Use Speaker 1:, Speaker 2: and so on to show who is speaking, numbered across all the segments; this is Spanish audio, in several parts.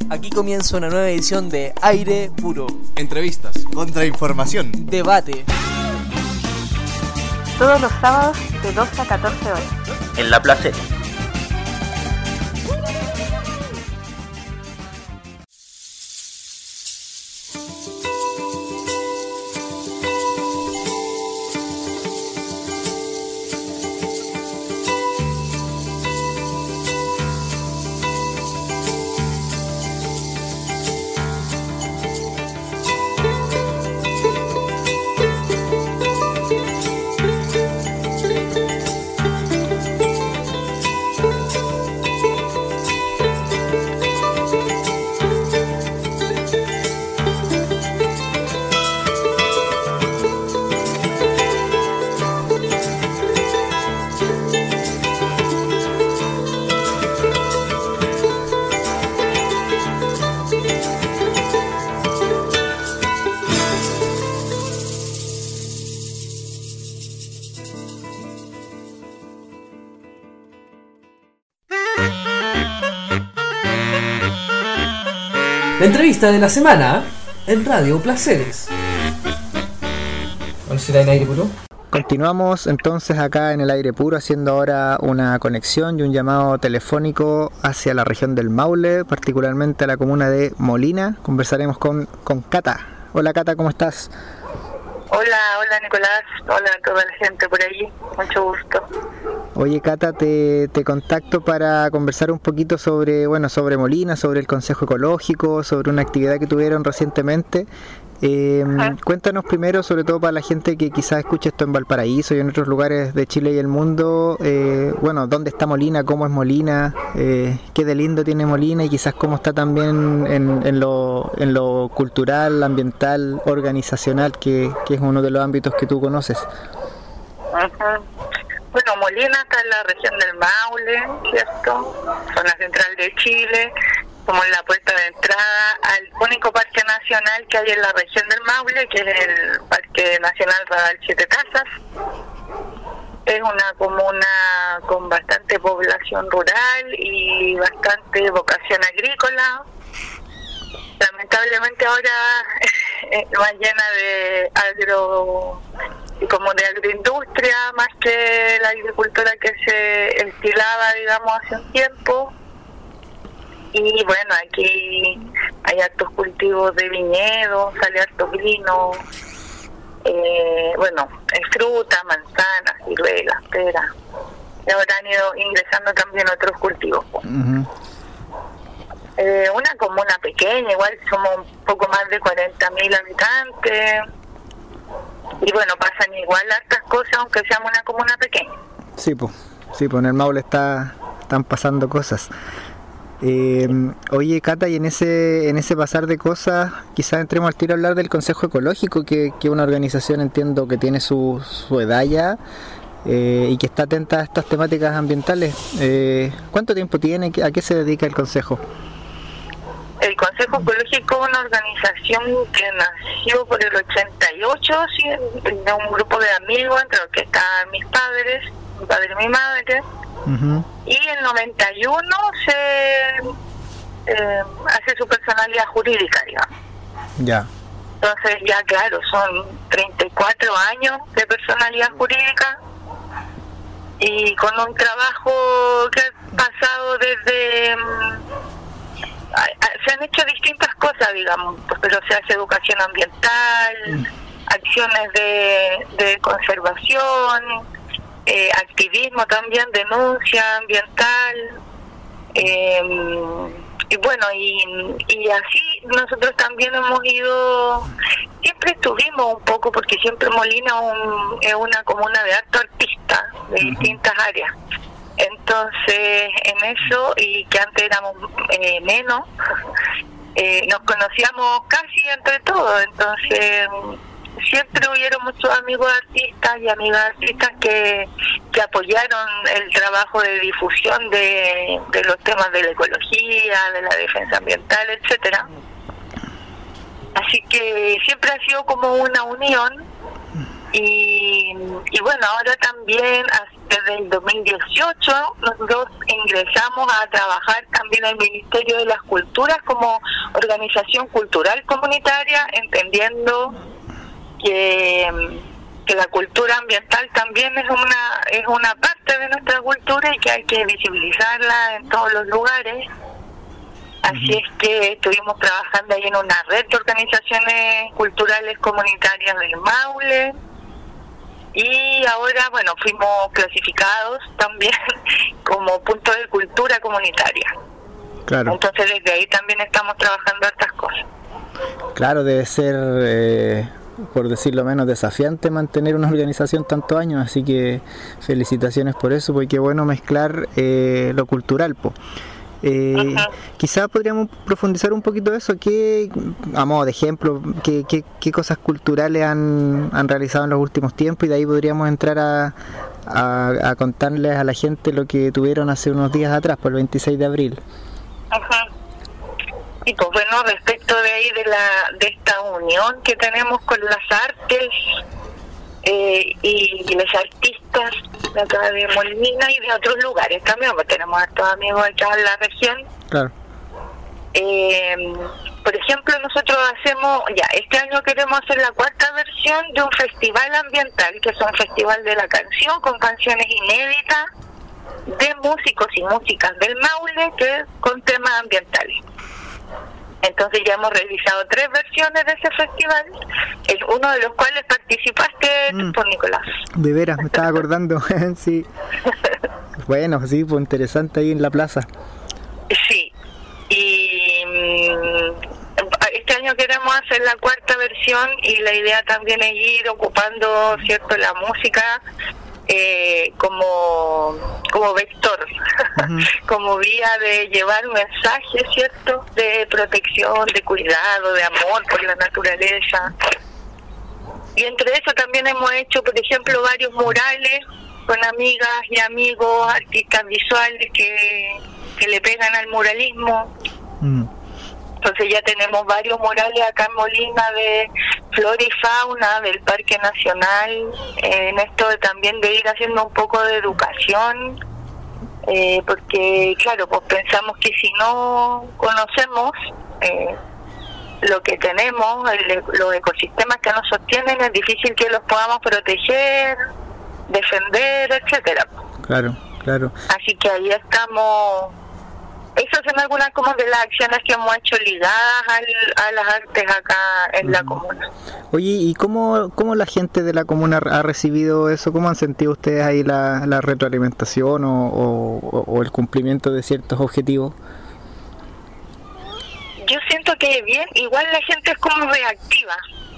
Speaker 1: Aquí comienza una nueva edición de Aire Puro.
Speaker 2: Entrevistas, contrainformación,
Speaker 1: debate.
Speaker 3: Todos los sábados de 12 a 14 horas.
Speaker 4: En La Placera.
Speaker 1: La entrevista de la semana en Radio Placeres. ¿Cuál será el Aire Puro?
Speaker 5: Continuamos entonces acá en el Aire Puro, haciendo ahora una conexión y un llamado telefónico hacia la región del Maule, particularmente a la comuna de Molina. Conversaremos con Cata. Hola Cata, ¿cómo estás?
Speaker 6: Hola Nicolás, hola a toda la gente por allí, mucho gusto.
Speaker 5: Oye Cata, te contacto para conversar un poquito sobre Molina, sobre el Consejo Ecológico, sobre una actividad que tuvieron recientemente. Cuéntanos primero, sobre todo para la gente que quizás escuche esto en Valparaíso y en otros lugares de Chile y el mundo, dónde está Molina, cómo es Molina, qué de lindo tiene Molina y quizás cómo está también en lo cultural, ambiental, organizacional, que es uno de los ámbitos que tú conoces.
Speaker 6: Bueno, Molina está en la región del Maule, ¿cierto? Zona central de Chile. Como la puerta de entrada al único parque nacional que hay en la región del Maule, que es el Parque Nacional Radal Siete Casas. Es una comuna con bastante población rural y bastante vocación agrícola. Lamentablemente ahora más llena de como de agroindustria, más que la agricultura que se estilaba, digamos, hace un tiempo. Y bueno, aquí hay hartos cultivos de viñedos, sale harto vino, fruta, manzanas, ciruelas, peras. Y ahora han ido ingresando también otros cultivos.
Speaker 5: Uh-huh.
Speaker 6: Una comuna pequeña, igual somos un poco más de 40.000 habitantes. Y bueno, pasan igual hartas cosas, aunque seamos una comuna pequeña.
Speaker 5: Sí, pues en el Maule están pasando cosas. Oye Cata, y en ese pasar de cosas, quizás entremos al tiro a hablar del Consejo Ecológico, que es una organización, entiendo, que tiene su edad ya y que está atenta a estas temáticas ambientales. ¿Cuánto tiempo tiene? ¿A qué se dedica el Consejo?
Speaker 6: El Consejo Ecológico es una organización que nació por el 88, ¿sí? De un grupo de amigos, entre los que estaban mi padre y mi madre. Uh-huh. Y en el 91 se hace su personalidad jurídica, digamos.
Speaker 5: Ya.
Speaker 6: Entonces ya claro, son 34 años de personalidad jurídica y con un trabajo que ha pasado desde... se han hecho distintas cosas, digamos, pero se hace educación ambiental, acciones de conservación, activismo también, denuncia ambiental, y bueno, y así nosotros también hemos ido, siempre estuvimos un poco, porque siempre Molina es una comuna de harto artistas de distintas áreas. Entonces, en eso, y que antes éramos menos, nos conocíamos casi entre todos. Entonces, siempre hubieron muchos amigos artistas y amigas artistas que apoyaron el trabajo de difusión de los temas de la ecología, de la defensa ambiental, etcétera. Así que siempre ha sido como una unión. Y bueno, ahora también desde el 2018 nosotros ingresamos a trabajar también al Ministerio de las Culturas como organización cultural comunitaria, entendiendo que la cultura ambiental también es una parte de nuestra cultura y que hay que visibilizarla en todos los lugares. Así es que estuvimos trabajando ahí en una red de organizaciones culturales comunitarias del Maule. Y ahora, bueno, fuimos clasificados también como punto de cultura comunitaria.
Speaker 5: Claro.
Speaker 6: Entonces desde ahí también estamos trabajando estas cosas.
Speaker 5: Claro, debe ser, por decirlo menos, desafiante mantener una organización tantos años, así que felicitaciones por eso, porque bueno mezclar lo cultural, po. Quizás podríamos profundizar un poquito eso, a modo de ejemplo, qué cosas culturales han realizado en los últimos tiempos, y de ahí podríamos entrar a contarles a la gente lo que tuvieron hace unos días atrás, por el 26 de abril.
Speaker 6: Y pues bueno, respecto de ahí de esta unión que tenemos con las artes y los artistas de acá de Molina y de otros lugares también, porque tenemos a todos amigos acá en la región.
Speaker 5: Claro.
Speaker 6: Por ejemplo, nosotros este año queremos hacer la 4ª versión de un festival ambiental, que es un festival de la canción con canciones inéditas de músicos y músicas del Maule con temas ambientales. Entonces ya hemos realizado 3 versiones de ese festival, uno de los cuales participaste por Nicolás.
Speaker 5: De veras, me estaba acordando. Sí. Bueno, sí, pues interesante ahí en la plaza.
Speaker 6: Sí, y este año queremos hacer la 4ª versión y la idea también es ir ocupando, ¿cierto?, la música como vector, como vía de llevar mensajes, ¿cierto?, de protección, de cuidado, de amor por la naturaleza. Y entre eso también hemos hecho, por ejemplo, varios murales con amigas y amigos, artistas visuales que le pegan al muralismo. Entonces ya tenemos varios murales acá en Molina de flora y fauna del Parque Nacional, en esto también de ir haciendo un poco de educación, porque claro, pues pensamos que si no conocemos lo que tenemos, los ecosistemas que nos sostienen, es difícil que los podamos proteger, defender, etcétera.
Speaker 5: Claro, claro.
Speaker 6: Así que ahí estamos. Esas son algunas como de las acciones que hemos hecho ligadas a las artes acá en la comuna.
Speaker 5: Oye, ¿y cómo la gente de la comuna ha recibido eso? ¿Cómo han sentido ustedes ahí la retroalimentación o el cumplimiento de ciertos objetivos?
Speaker 6: Yo siento que bien, igual la gente es como reactiva.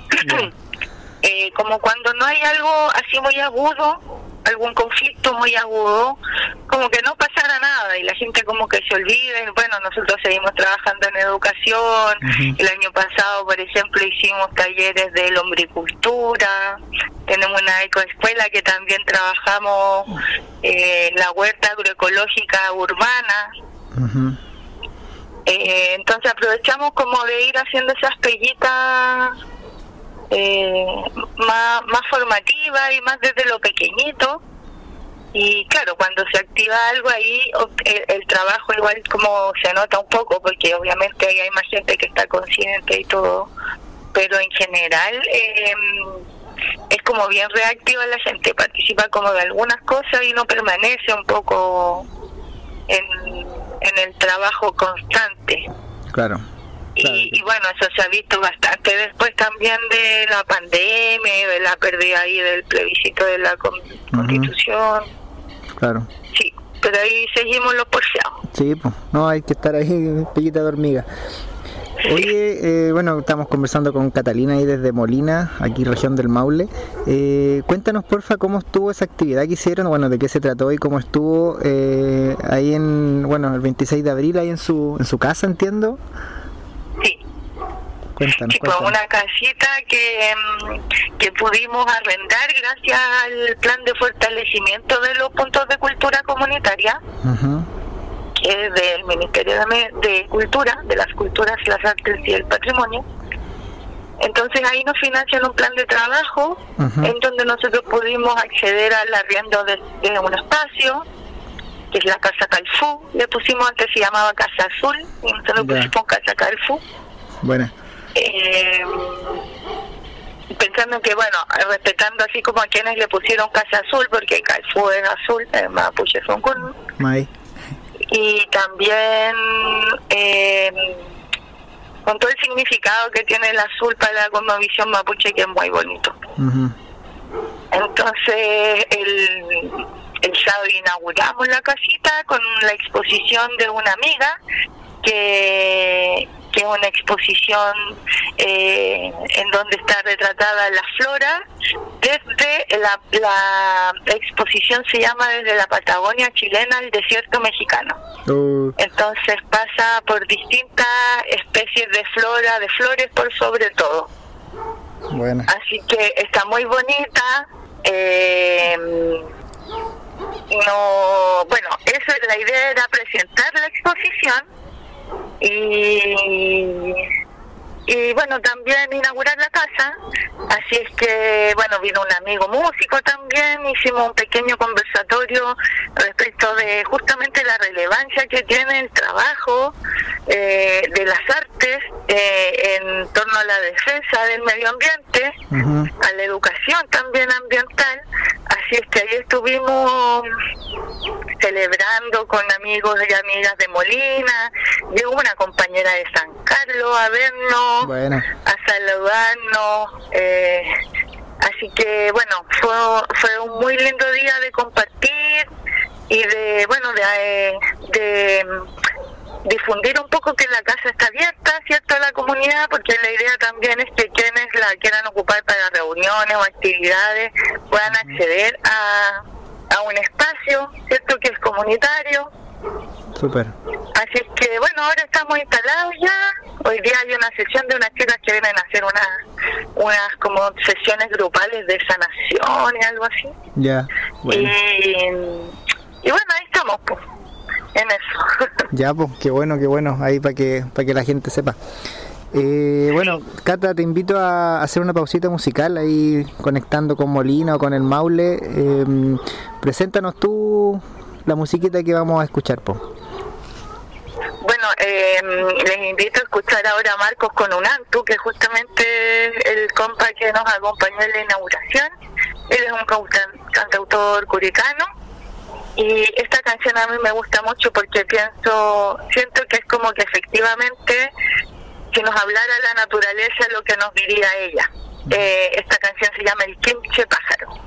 Speaker 6: Como cuando no hay algo así muy agudo, algún conflicto muy agudo, como que no pasara nada y la gente como que se olvida. Y bueno, nosotros seguimos trabajando en educación. El año pasado, por ejemplo, hicimos talleres de lombricultura, tenemos una ecoescuela que también trabajamos la huerta agroecológica urbana. Entonces aprovechamos como de ir haciendo esas peguitas más formativa y más desde lo pequeñito. Y claro, cuando se activa algo ahí, el trabajo igual como se nota un poco, porque obviamente ahí hay más gente que está consciente y todo, pero en general es como bien reactiva la gente, participa como de algunas cosas y no permanece un poco en el trabajo constante.
Speaker 5: Claro.
Speaker 6: Y bueno, eso se ha visto bastante después también de la pandemia y de la pérdida ahí del plebiscito de la Constitución.
Speaker 5: Claro.
Speaker 6: Sí, pero ahí seguimos los porfiados.
Speaker 5: Sí, pues, no, hay que estar ahí, pellita de hormiga. Oye, bueno, estamos conversando con Catalina ahí desde Molina, aquí región del Maule. Cuéntanos, porfa, cómo estuvo esa actividad que hicieron, bueno, de qué se trató y cómo estuvo ahí el 26 de abril, ahí en su casa, entiendo.
Speaker 6: Sí.
Speaker 5: Cuéntanos,
Speaker 6: sí, pues una casita que pudimos arrendar gracias al plan de fortalecimiento de los puntos de cultura comunitaria, que es del Ministerio de Cultura, de las Culturas, las Artes y el Patrimonio. Entonces ahí nos financian un plan de trabajo en donde nosotros pudimos acceder al arriendo de un espacio, que es la Casa Calfú. Le pusimos, antes se llamaba Casa Azul, y nosotros pusimos Casa Calfú.
Speaker 5: Buena.
Speaker 6: Pensando que, bueno, respetando así como a quienes le pusieron Casa Azul, porque Calfú es azul, mapuche son con. Y también con todo el significado que tiene el azul para la cosmovisión mapuche, que es muy bonito. Entonces el sábado inauguramos la casita con la exposición de una amiga, que es una exposición en donde está retratada la flora desde la exposición se llama Desde la Patagonia chilena al desierto mexicano. Entonces pasa por distintas especies de flora, de flores por sobre todo.
Speaker 5: Bueno.
Speaker 6: Así que está muy bonita. Bueno, eso, la idea era presentar la exposición y bueno, también inaugurar la casa. Así es que, bueno, vino un amigo músico también, hicimos un pequeño conversatorio respecto de justamente la relevancia que tiene el trabajo de las artes en torno a la defensa del medio ambiente, a la educación también ambiental. Así es que ahí estuvimos celebrando con amigos y amigas de Molina. Llegó una compañera de San Carlos a vernos, a saludarnos. Así que, bueno, fue un muy lindo día de compartir y de difundir un poco que la casa está abierta, ¿cierto?, a la comunidad, porque la idea también es que quienes la quieran ocupar para reuniones o actividades puedan acceder a un espacio, ¿cierto?, que es comunitario.
Speaker 5: Súper.
Speaker 6: Así es que, bueno, ahora estamos instalados ya. Hoy día hay una sesión de unas chicas que vienen a hacer unas como sesiones grupales de sanación y algo así.
Speaker 5: Ya, bueno.
Speaker 6: Y bueno, ahí estamos, pues, en eso.
Speaker 5: Ya, pues, qué bueno, ahí para que la gente sepa. Bueno, Cata, te invito a hacer una pausita musical ahí conectando con Molina o con el Maule. Preséntanos tú la musiquita que vamos a escuchar, po.
Speaker 6: Bueno, les invito a escuchar ahora a Marcos con un Antu, que es justamente el compa que nos acompañó en la inauguración. Él es un cantautor curicano. Y esta canción a mí me gusta mucho porque siento que es como que efectivamente, si nos hablara la naturaleza, lo que nos diría ella. Esta canción se llama El Quinche Pájaro.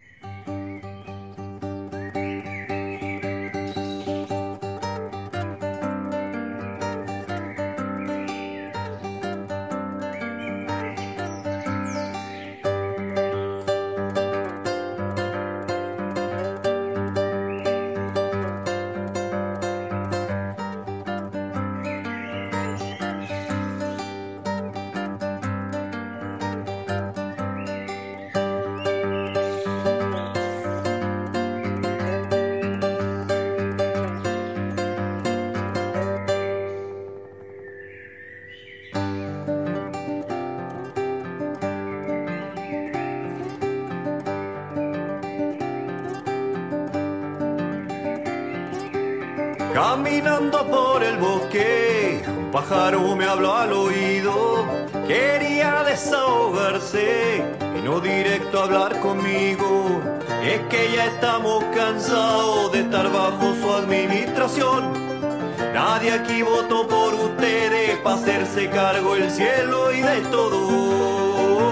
Speaker 4: Caminando por el bosque, un pájaro me habló al oído. Quería desahogarse, vino directo a hablar conmigo. Es que ya estamos cansados de estar bajo su administración. Nadie aquí votó por ustedes para hacerse cargo el cielo y de todo.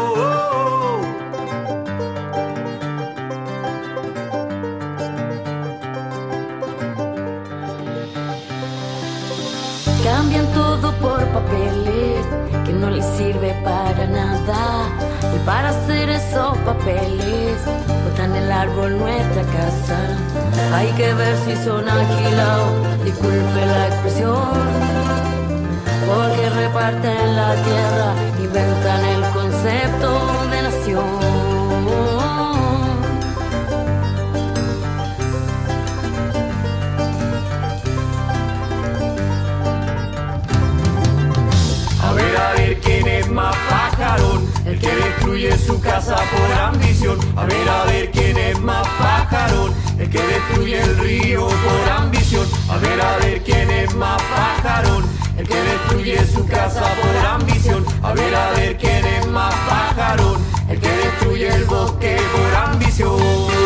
Speaker 7: Cambian todo por papeles que no les sirve para nada. Y para hacer esos papeles botan el árbol nuestra casa. Hay que ver si son agilados, disculpe la expresión, porque reparten la tierra, inventan el concepto de nación.
Speaker 4: A ver quién es más pájaro, destruye su casa por ambición. A ver quién es más pajarón, el que destruye el río por ambición. A ver quién es más pajarón, el que destruye su casa por ambición. A ver quién es más pajarón, el que destruye el bosque por ambición.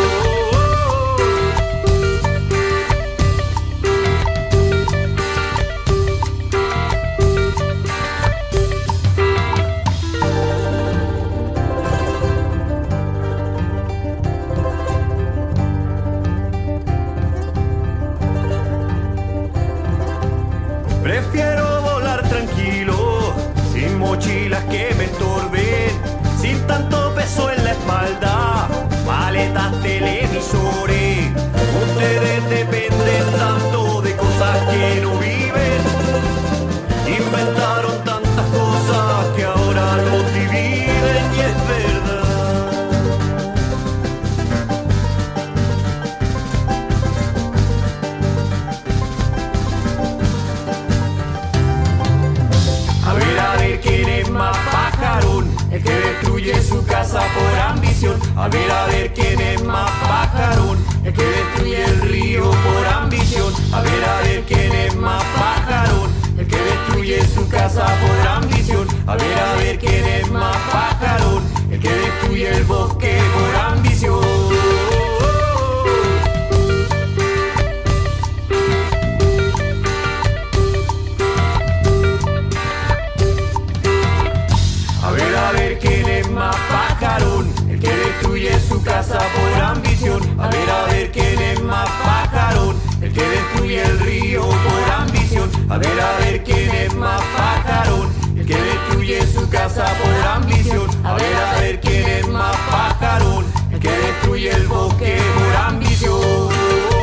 Speaker 4: Prefiero volar tranquilo, sin mochilas que me estorben, sin tanto peso en la espalda, maletas, televisores. Ustedes dependen tanto de cosas que no viven. Inventaron tantas cosas que ahora los dividen y es verdad. A ver quién es más pajarón, el que destruye su casa por ambición. A ver quién es más pajarón, el que destruye el río por ambición. A ver quién es más pajarón, el que destruye su casa por ambición. A ver quién es más pajarón, el que destruye el bosque por ambición. A ver quién es más pajarón, el que destruye su casa por ambición. A ver quién es más pajarón, el que destruye el río por ambición. A ver quién es más pajarón, el que destruye su casa por ambición. A ver quién es más pajarón, el que destruye el bosque por ambición.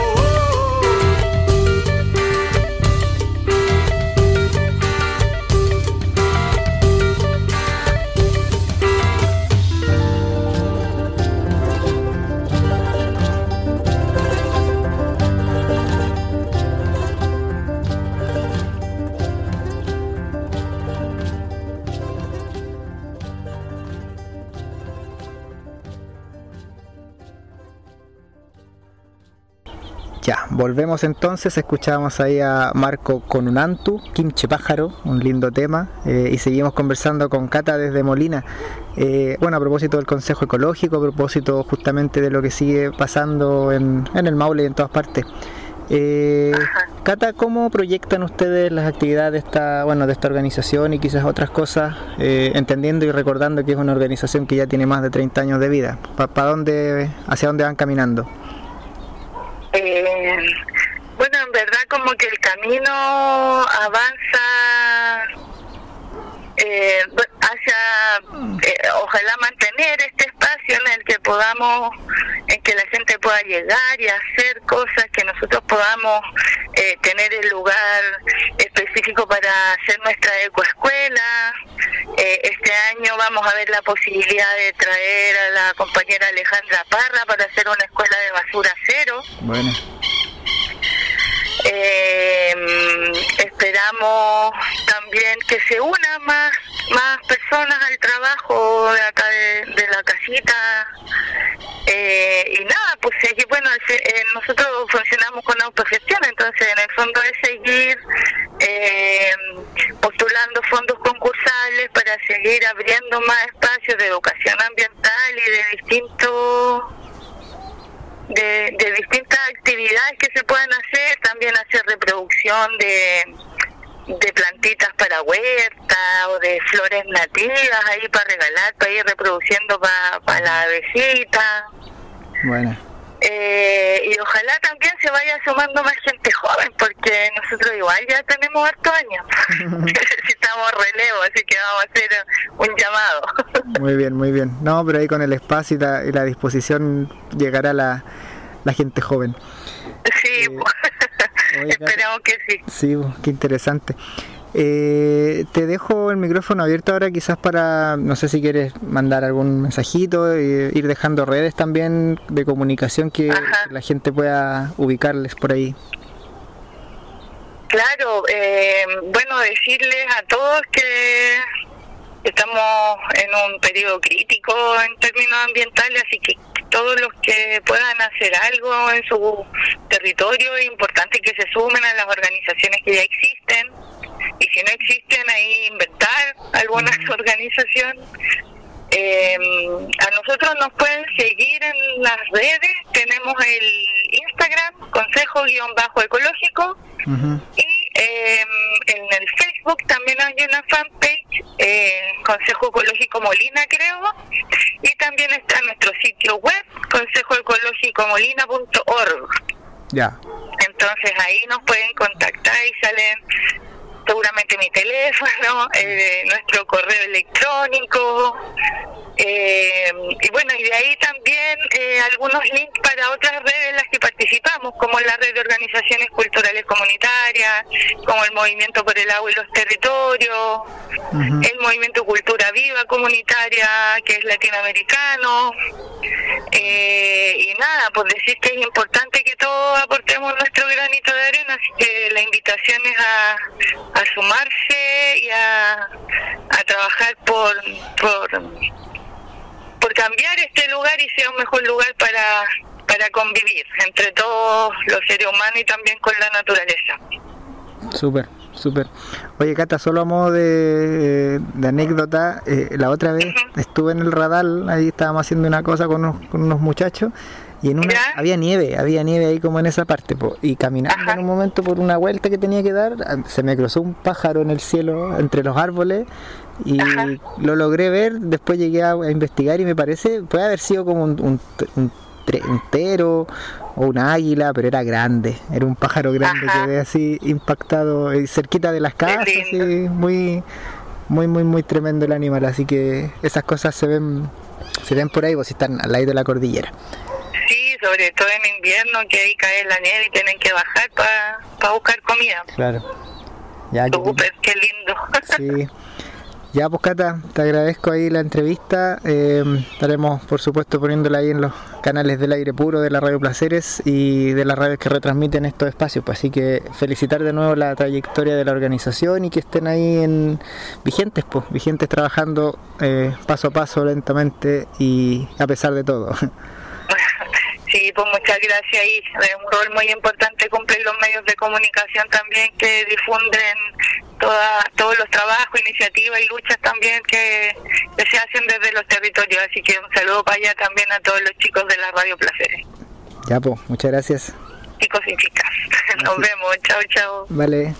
Speaker 5: Ya, volvemos entonces, escuchamos ahí a Marco Conunantu, Quinche Pájaro, un lindo tema, y seguimos conversando con Cata desde Molina. Bueno, a propósito del Consejo Ecológico, a propósito justamente de lo que sigue pasando en el Maule y en todas partes. Cata, ¿cómo proyectan ustedes las actividades de esta organización y quizás otras cosas, entendiendo y recordando que es una organización que ya tiene más de 30 años de vida? ¿Hacia dónde van caminando?
Speaker 6: Bueno, en verdad como que el camino avanza hacia ojalá mantener este espacio en el que podamos, en que la gente pueda llegar y hacer cosas, que nosotros podamos tener el lugar específico para hacer nuestra ecoescuela. Este año vamos a ver la posibilidad de traer a la compañera Alejandra Parra para hacer una escuela de basura cero.
Speaker 5: Bueno.
Speaker 6: Esperamos también que se unan más personas al trabajo de acá de la casita, y nada, pues seguir, bueno, nosotros funcionamos con autogestión, entonces en el fondo es seguir postulando fondos concursales para seguir abriendo más espacios de educación ambiental y de distintas actividades que se puedan hacer, también hacer reproducción de plantitas para huerta o de flores nativas ahí para regalar, para ir reproduciendo para la avecita. Bueno. Y ojalá también se vaya sumando más gente joven, porque nosotros igual ya tenemos harto años. Necesitamos relevo, así que vamos a hacer un llamado.
Speaker 5: Muy bien, muy bien. No, pero ahí con el espacio y la disposición llegará la gente joven.
Speaker 6: Sí, esperemos que sí.
Speaker 5: Sí, qué interesante. Te dejo el micrófono abierto ahora, quizás para, no sé si quieres mandar algún mensajito, ir dejando redes también de comunicación que la gente pueda ubicarles por ahí.
Speaker 6: Claro, bueno, decirles a todos que estamos en un periodo crítico en términos ambientales, así que todos los que puedan hacer algo en su territorio, es importante que se sumen a las organizaciones que ya existen, y si no existen, ahí inventar alguna organización. A nosotros nos pueden seguir en las redes, tenemos el Instagram, Consejo-Ecológico, y en el Facebook también hay una fanpage, Consejo Ecológico Molina, creo, y también está nuestro sitio web, consejoecologicomolina.org.
Speaker 5: Ya.
Speaker 6: Entonces ahí nos pueden contactar y salen seguramente mi teléfono, nuestro correo electrónico, y bueno, y de ahí también algunos links para otras redes en las que participamos, como la red de organizaciones culturales comunitarias, como el Movimiento por el Agua y los Territorios, el Movimiento Cultura Viva Comunitaria, que es latinoamericano, y nada, pues decir que es importante que todos aportemos nuestro granito de arena, así que la invitación es a sumarse y a trabajar por cambiar este lugar y sea un mejor lugar para convivir entre todos los seres humanos y también con la naturaleza.
Speaker 5: Súper. Oye, Cata, solo a modo de anécdota, la otra vez estuve en el Radal, ahí estábamos haciendo una cosa con unos muchachos, y en había nieve ahí como en esa parte, y caminando en un momento por una vuelta que tenía que dar, se me cruzó un pájaro en el cielo entre los árboles y lo logré ver. Después llegué a investigar y me parece, puede haber sido como un tero o una águila, pero era grande, era un pájaro grande. Quedé así impactado, cerquita de las casas, así, muy tremendo el animal, así que esas cosas se ven por ahí, si están al lado de la cordillera.
Speaker 6: Sí, sobre todo en invierno, que ahí cae la nieve y tienen que bajar para buscar comida.
Speaker 5: Claro. Ya,
Speaker 6: qué lindo.
Speaker 5: Sí. Ya, pues Cata, te agradezco ahí la entrevista. Estaremos, por supuesto, poniéndola ahí en los canales del Aire Puro de la Radio Placeres y de las radios que retransmiten estos espacios. Pues, así que felicitar de nuevo la trayectoria de la organización y que estén ahí vigentes trabajando paso a paso, lentamente y a pesar de todo.
Speaker 6: Sí, pues muchas gracias. Y es un rol muy importante cumplen los medios de comunicación también, que difunden todos los trabajos, iniciativas y luchas también que se hacen desde los territorios. Así que un saludo para allá también a todos los chicos de la Radio Placeres.
Speaker 5: Ya, pues, muchas gracias.
Speaker 6: Chicos y chicas, nos vemos. Chao.
Speaker 5: Vale.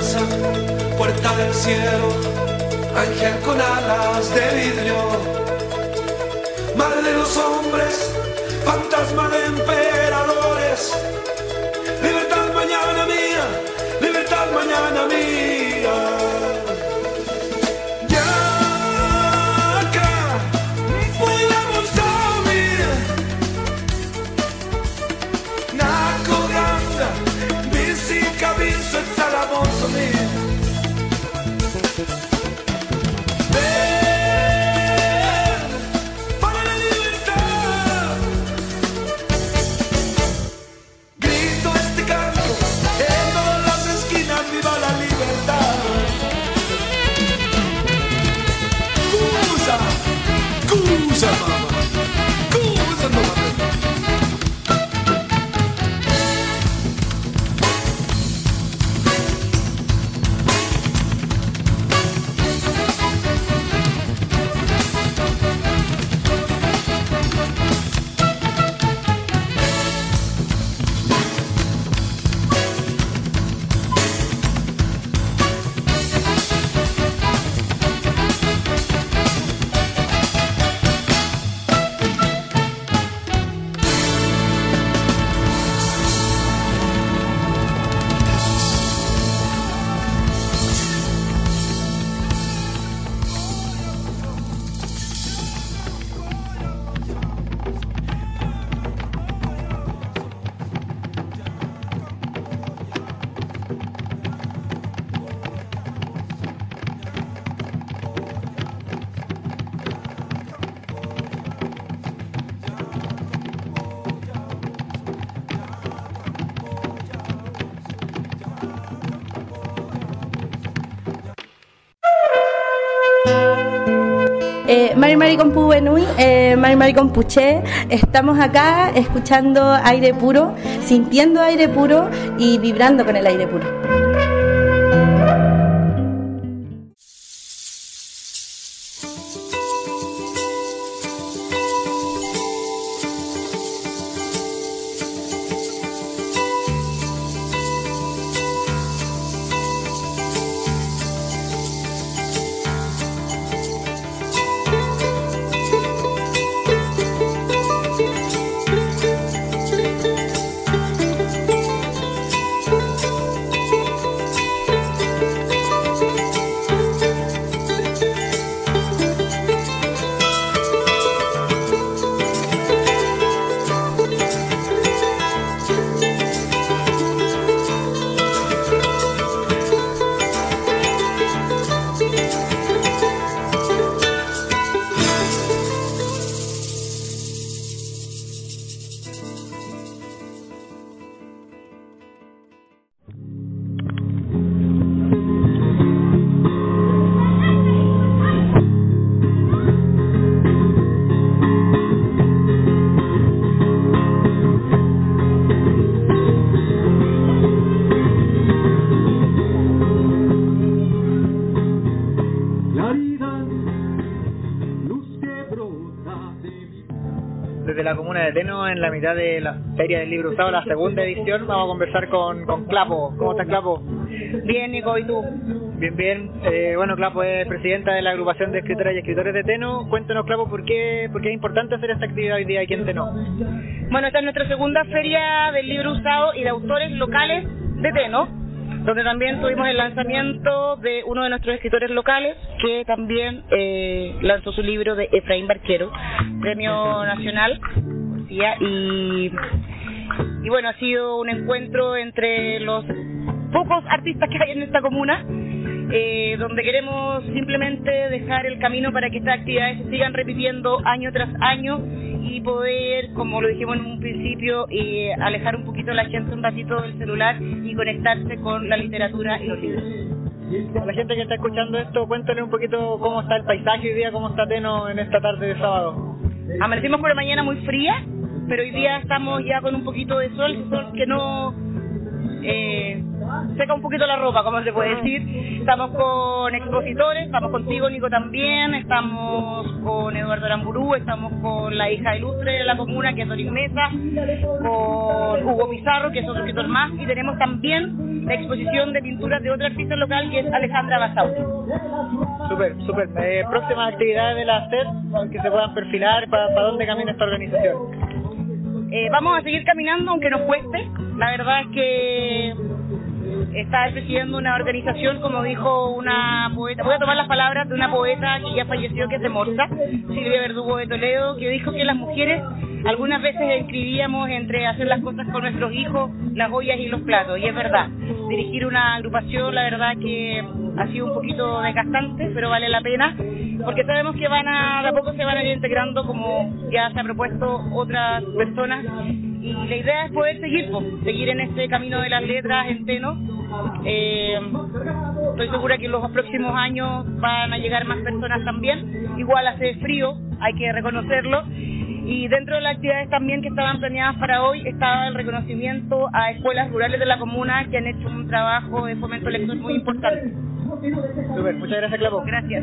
Speaker 8: esperanza, puerta del cielo, ángel con alas de vidrio, madre de los hombres, fantasma de emperadores, libertad mañana mía, libertad mañana mía.
Speaker 9: Mari Compu Benui, Mari Compuche. Estamos acá escuchando aire puro, sintiendo aire puro y vibrando con el aire puro.
Speaker 5: Desde la comuna de Teno, en la mitad de la Feria del Libro Usado, la segunda edición, vamos a conversar con Clapo. ¿Cómo estás, Clapo?
Speaker 10: Bien, Nico, ¿y tú?
Speaker 5: Bien, bien. Bueno, Clapo es presidenta de la agrupación de escritoras y escritores de Teno. Cuéntanos, Clapo, ¿por qué es importante hacer esta actividad hoy día aquí en Teno?
Speaker 10: Bueno, esta es nuestra segunda Feria del Libro Usado y de autores locales de Teno, donde también tuvimos el lanzamiento de uno de nuestros escritores locales, que también lanzó su libro de Efraín Barquero, premio nacional, y bueno, ha sido un encuentro entre los pocos artistas que hay en esta comuna, donde queremos simplemente dejar el camino para que estas actividades se sigan repitiendo año tras año y poder, como lo dijimos en un principio, alejar un poquito a la gente un ratito del celular y conectarse con la literatura y los libros.
Speaker 5: A la gente que está escuchando esto, cuéntale un poquito cómo está el paisaje hoy día, cómo está Teno en esta tarde de sábado.
Speaker 10: Amanecimos por la mañana muy fría, pero hoy día estamos ya con un poquito de sol que no seca un poquito la ropa, como se puede decir. Estamos con expositores, estamos contigo, Nico, también, estamos con Eduardo Aramburú, estamos con la hija ilustre de la comuna, que es Doris Mesa, con Hugo Pizarro, que es otro escritor más, y tenemos también la exposición de pinturas de otra artista local, que es Alejandra Basauri.
Speaker 5: Súper. Próximas actividades de la SED, que se puedan perfilar, ¿para dónde camina esta organización?
Speaker 10: Vamos a seguir caminando, aunque nos cueste. La verdad es que está presidiendo una organización, como dijo una poeta, voy a tomar las palabras de una poeta que ya falleció, que es de Morsa, Silvia Verdugo de Toledo, que dijo que las mujeres algunas veces escribíamos entre hacer las cosas con nuestros hijos, las ollas y los platos, y es verdad, dirigir una agrupación, la verdad que ha sido un poquito desgastante, pero vale la pena, porque sabemos que de a poco se van a ir integrando, como ya se ha propuesto, otras personas, y la idea es poder seguir en este camino de las letras en Teno. Estoy segura que en los próximos años van a llegar más personas también. Igual hace frío, hay que reconocerlo, y dentro de las actividades también que estaban planeadas para hoy estaba el reconocimiento a escuelas rurales de la comuna que han hecho un trabajo de fomento lector muy importante.
Speaker 5: Súper, muchas gracias, Clapo.
Speaker 10: Gracias.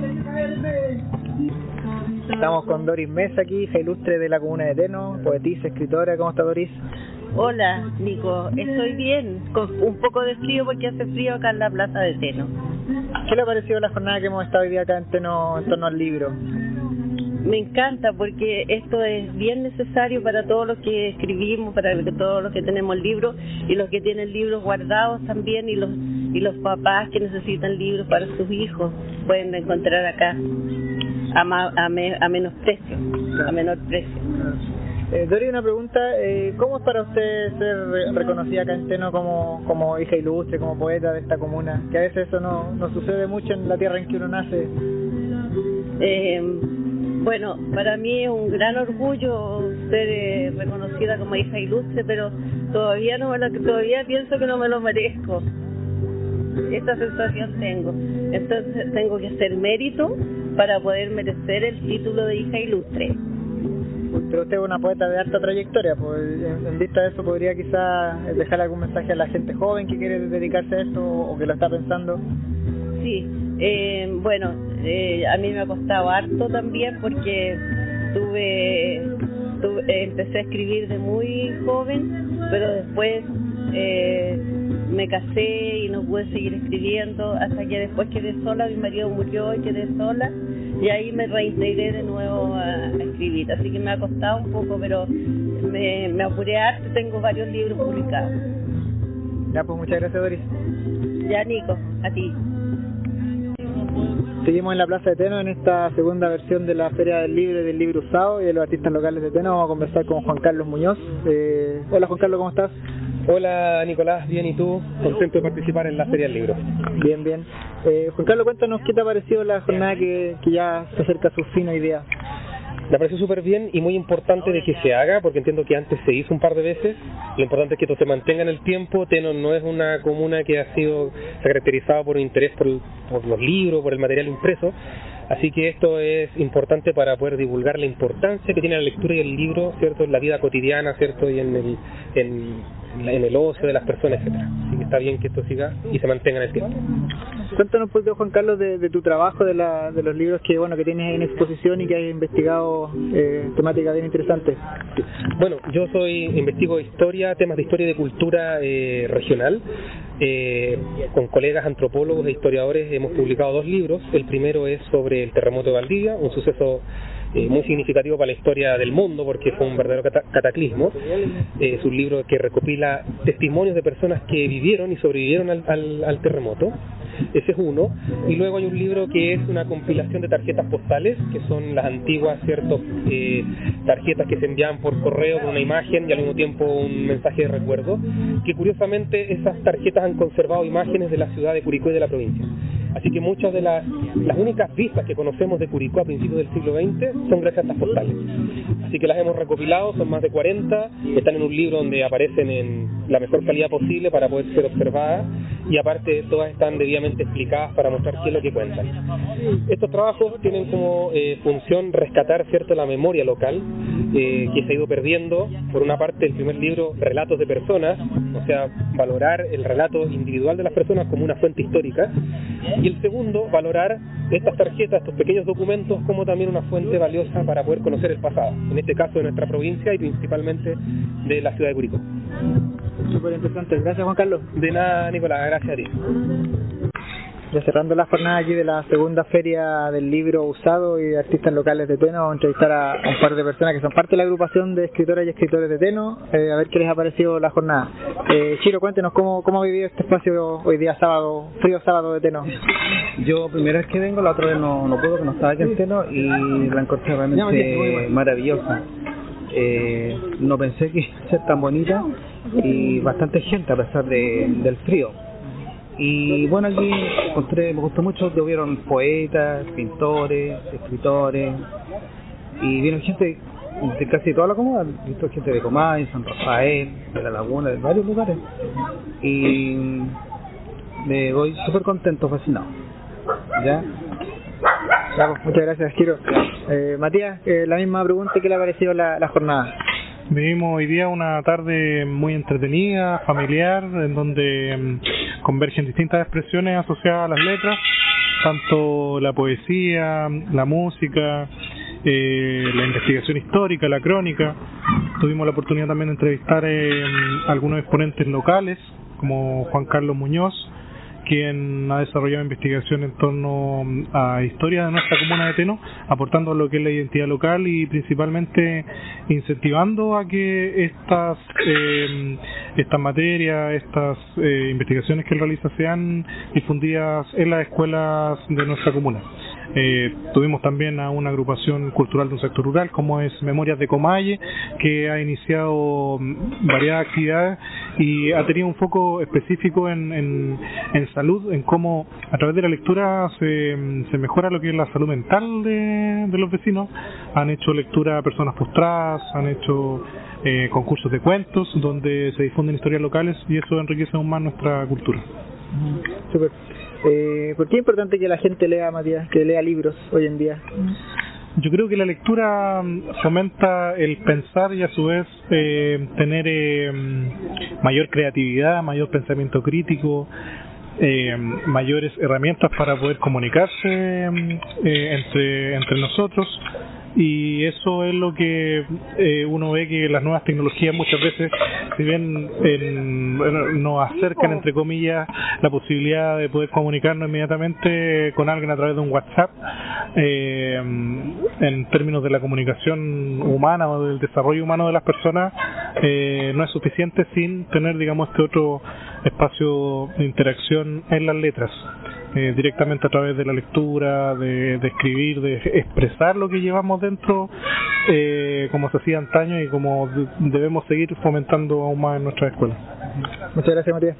Speaker 5: Estamos con Doris Mesa aquí, hija ilustre de la comuna de Teno, poetisa, escritora. ¿Cómo está, Doris?
Speaker 11: Hola, Nico, estoy bien, con un poco de frío porque hace frío acá en la plaza de Teno.
Speaker 5: ¿Qué le ha parecido la jornada que hemos estado hoy día acá en Teno en torno al libro?
Speaker 11: Me encanta porque esto es bien necesario para todos los que escribimos, para todos los que tenemos libros y los que tienen libros guardados también, y los papás que necesitan libros para sus hijos pueden encontrar acá a menos precio, a menor precio.
Speaker 5: Dori, una pregunta, ¿cómo es para usted ser reconocida acá en Teno como hija ilustre, como poeta de esta comuna? Que a veces eso no sucede mucho en la tierra en que uno nace.
Speaker 11: Bueno, para mí es un gran orgullo ser reconocida como hija ilustre, pero todavía pienso que no me lo merezco. Esta sensación tengo. Entonces tengo que hacer mérito para poder merecer el título de hija ilustre.
Speaker 5: Pero usted es una poeta de alta trayectoria, pues en vista de eso podría quizá dejar algún mensaje a la gente joven que quiere dedicarse a esto o que lo está pensando.
Speaker 11: Sí, a mí me ha costado harto también porque empecé a escribir de muy joven, pero después me casé y no pude seguir escribiendo hasta que después quedé sola, mi marido murió y quedé sola, y ahí me reintegré de nuevo a escribir, así que me ha costado un poco, pero me apuré harto, tengo varios libros publicados.
Speaker 5: Ya, pues muchas gracias, Doris.
Speaker 11: Ya, Nico, a ti.
Speaker 5: Seguimos en la Plaza de Teno en esta segunda versión de la Feria del Libro y del Libro Usado y de los artistas locales de Teno. Vamos a conversar con Juan Carlos Muñoz. Hola, Juan Carlos, ¿cómo estás?
Speaker 12: Hola, Nicolás, bien, ¿y tú? Contento de participar en la Feria del Libro.
Speaker 5: Bien. Juan Carlos, cuéntanos qué te ha parecido la jornada que ya se acerca a su fin hoy día.
Speaker 12: Me pareció súper bien y muy importante de que se haga, porque entiendo que antes se hizo un par de veces. Lo importante es que esto se mantenga en el tiempo. Teno no es una comuna que se ha caracterizado por un interés por los libros, por el material impreso. Así que esto es importante para poder divulgar la importancia que tiene la lectura y el libro, ¿cierto?, en la vida cotidiana, ¿cierto?, y en el ocio de las personas, etcétera. Así que está bien que esto siga y se mantenga en el tiempo.
Speaker 5: Cuéntanos un poco, Juan Carlos, de tu trabajo, de los libros que tienes en exposición y que has investigado, temáticas bien interesantes.
Speaker 12: Bueno, yo investigo historia, temas de historia y de cultura regional. Con colegas antropólogos e historiadores hemos publicado 2 libros. El primero es sobre el terremoto de Valdivia, un suceso muy significativo para la historia del mundo porque fue un verdadero cataclismo. Es un libro que recopila testimonios de personas que vivieron y sobrevivieron al terremoto. Ese es uno. Y luego hay un libro que es una compilación de tarjetas postales, que son las antiguas, tarjetas que se enviaban por correo con una imagen y al mismo tiempo un mensaje de recuerdo, que curiosamente esas tarjetas han conservado imágenes de la ciudad de Curicó y de la provincia. Así que muchas de las únicas vistas que conocemos de Curicó a principios del siglo XX son gracias a estas postales. Así que las hemos recopilado, son más de 40, están en un libro donde aparecen en la mejor calidad posible para poder ser observadas, y aparte todas están debidamente explicadas para mostrar qué es lo que cuentan. Estos trabajos tienen como función rescatar, ¿cierto?, la memoria local que se ha ido perdiendo. Por una parte, el primer libro, Relatos de Personas, o sea, valorar el relato individual de las personas como una fuente histórica, y el segundo, valorar estas tarjetas, estos pequeños documentos, como también una fuente valiosa para poder conocer el pasado, en este caso de nuestra provincia y principalmente de la ciudad de Curicó.
Speaker 5: Súper interesante. Gracias, Juan Carlos.
Speaker 12: De nada, Nicolás, gracias a ti.
Speaker 5: Ya cerrando la jornada aquí de la segunda feria del libro usado y de artistas locales de Teno, vamos a entrevistar a un par de personas que son parte de la agrupación de escritoras y escritores de Teno, a ver qué les ha parecido la jornada. Chiro, cuéntenos cómo ha vivido este espacio hoy día sábado, frío sábado de Teno.
Speaker 13: Yo primera vez que vengo, la otra vez no puedo, que no estaba aquí en Teno, y la encontré realmente maravillosa. No pensé que iba a ser tan bonita, y bastante gente a pesar del frío. Y bueno, aquí me gustó mucho que hubieron poetas, pintores, escritores, y vieron gente de casi toda la comuna, visto gente de Comay, San Rafael, de La Laguna, de varios lugares, y me voy súper contento, fascinado. ¿Ya?
Speaker 5: Claro, muchas gracias, Chiro. Matías, la misma pregunta, ¿qué le ha parecido la jornada?
Speaker 14: Vivimos hoy día una tarde muy entretenida, familiar, en donde convergen distintas expresiones asociadas a las letras, tanto la poesía, la música, la investigación histórica, la crónica. Tuvimos la oportunidad también de entrevistar a algunos exponentes locales, como Juan Carlos Muñoz, quien ha desarrollado investigación en torno a historia de nuestra comuna de Teno, aportando lo que es la identidad local y principalmente incentivando a que estas materias, estas investigaciones que él realiza sean difundidas en las escuelas de nuestra comuna. Tuvimos también a una agrupación cultural de un sector rural como es Memorias de Comalle, que ha iniciado varias actividades y ha tenido un foco específico en salud, en cómo a través de la lectura se mejora lo que es la salud mental de los vecinos. Han hecho lectura a personas postradas, han hecho concursos de cuentos donde se difunden historias locales, y eso enriquece aún más nuestra cultura.
Speaker 5: Super. ¿Por qué es importante que la gente lea, Matías, que lea libros hoy en día?
Speaker 14: Yo creo que la lectura fomenta el pensar y a su vez tener mayor creatividad, mayor pensamiento crítico, mayores herramientas para poder comunicarse entre nosotros. Y eso es lo que uno ve, que las nuevas tecnologías muchas veces, si bien nos acercan, entre comillas, la posibilidad de poder comunicarnos inmediatamente con alguien a través de un WhatsApp, en términos de la comunicación humana o del desarrollo humano de las personas, no es suficiente sin tener, digamos, este otro espacio de interacción en las letras. Directamente a través de la lectura, de escribir, de expresar lo que llevamos dentro, como se hacía antaño y como debemos seguir fomentando aún más en nuestras escuelas.
Speaker 5: Muchas gracias, Matías.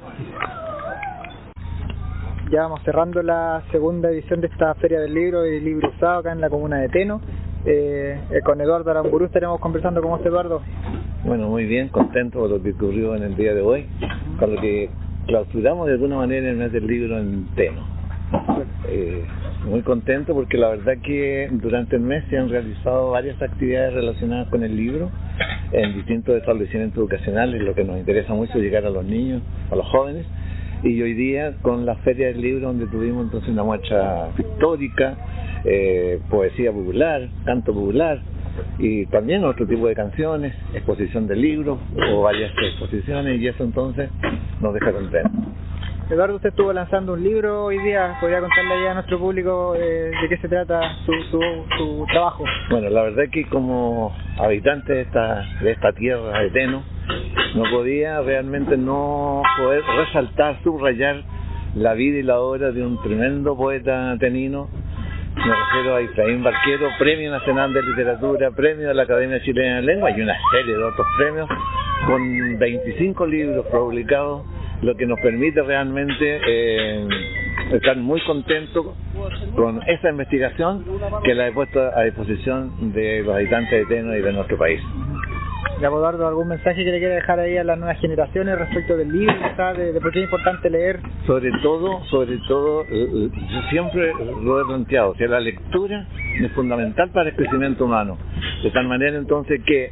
Speaker 5: Ya vamos cerrando la segunda edición de esta Feria del Libro y Libro Usado acá en la comuna de Teno. Con Eduardo Aramburú estaremos conversando. ¿Cómo está, Eduardo?
Speaker 15: Bueno, muy bien, contento por lo que ocurrió en el día de hoy, con lo que clausuramos de alguna manera el mes del libro en Teno. Muy contento porque la verdad que durante el mes se han realizado varias actividades relacionadas con el libro en distintos establecimientos educacionales, lo que nos interesa mucho, llegar a los niños, a los jóvenes, y hoy día con la Feria del Libro, donde tuvimos entonces una muestra pictórica, poesía popular, canto popular, y también otro tipo de canciones, exposición de libros o varias exposiciones, y eso entonces nos deja contentos.
Speaker 5: Eduardo, usted estuvo lanzando un libro hoy día. ¿Podría contarle ya a nuestro público de qué se trata su trabajo?
Speaker 15: Bueno, la verdad es que como habitante de esta tierra de Teno, no podía realmente no poder resaltar, subrayar la vida y la obra de un tremendo poeta tenino. Me refiero a Efraín Barquero, Premio Nacional de Literatura, Premio de la Academia Chilena de Lengua y una serie de otros premios, con 25 libros publicados, lo que nos permite realmente estar muy contentos con esa investigación que la he puesto a disposición de los habitantes de Teno y de nuestro país.
Speaker 13: Ya, Eduardo, ¿algún mensaje que le quiera dejar ahí a las nuevas generaciones respecto del libro, quizás, de por qué es importante leer?
Speaker 15: Sobre todo, yo siempre lo he planteado, o sea, la lectura es fundamental para el crecimiento humano, de tal manera entonces que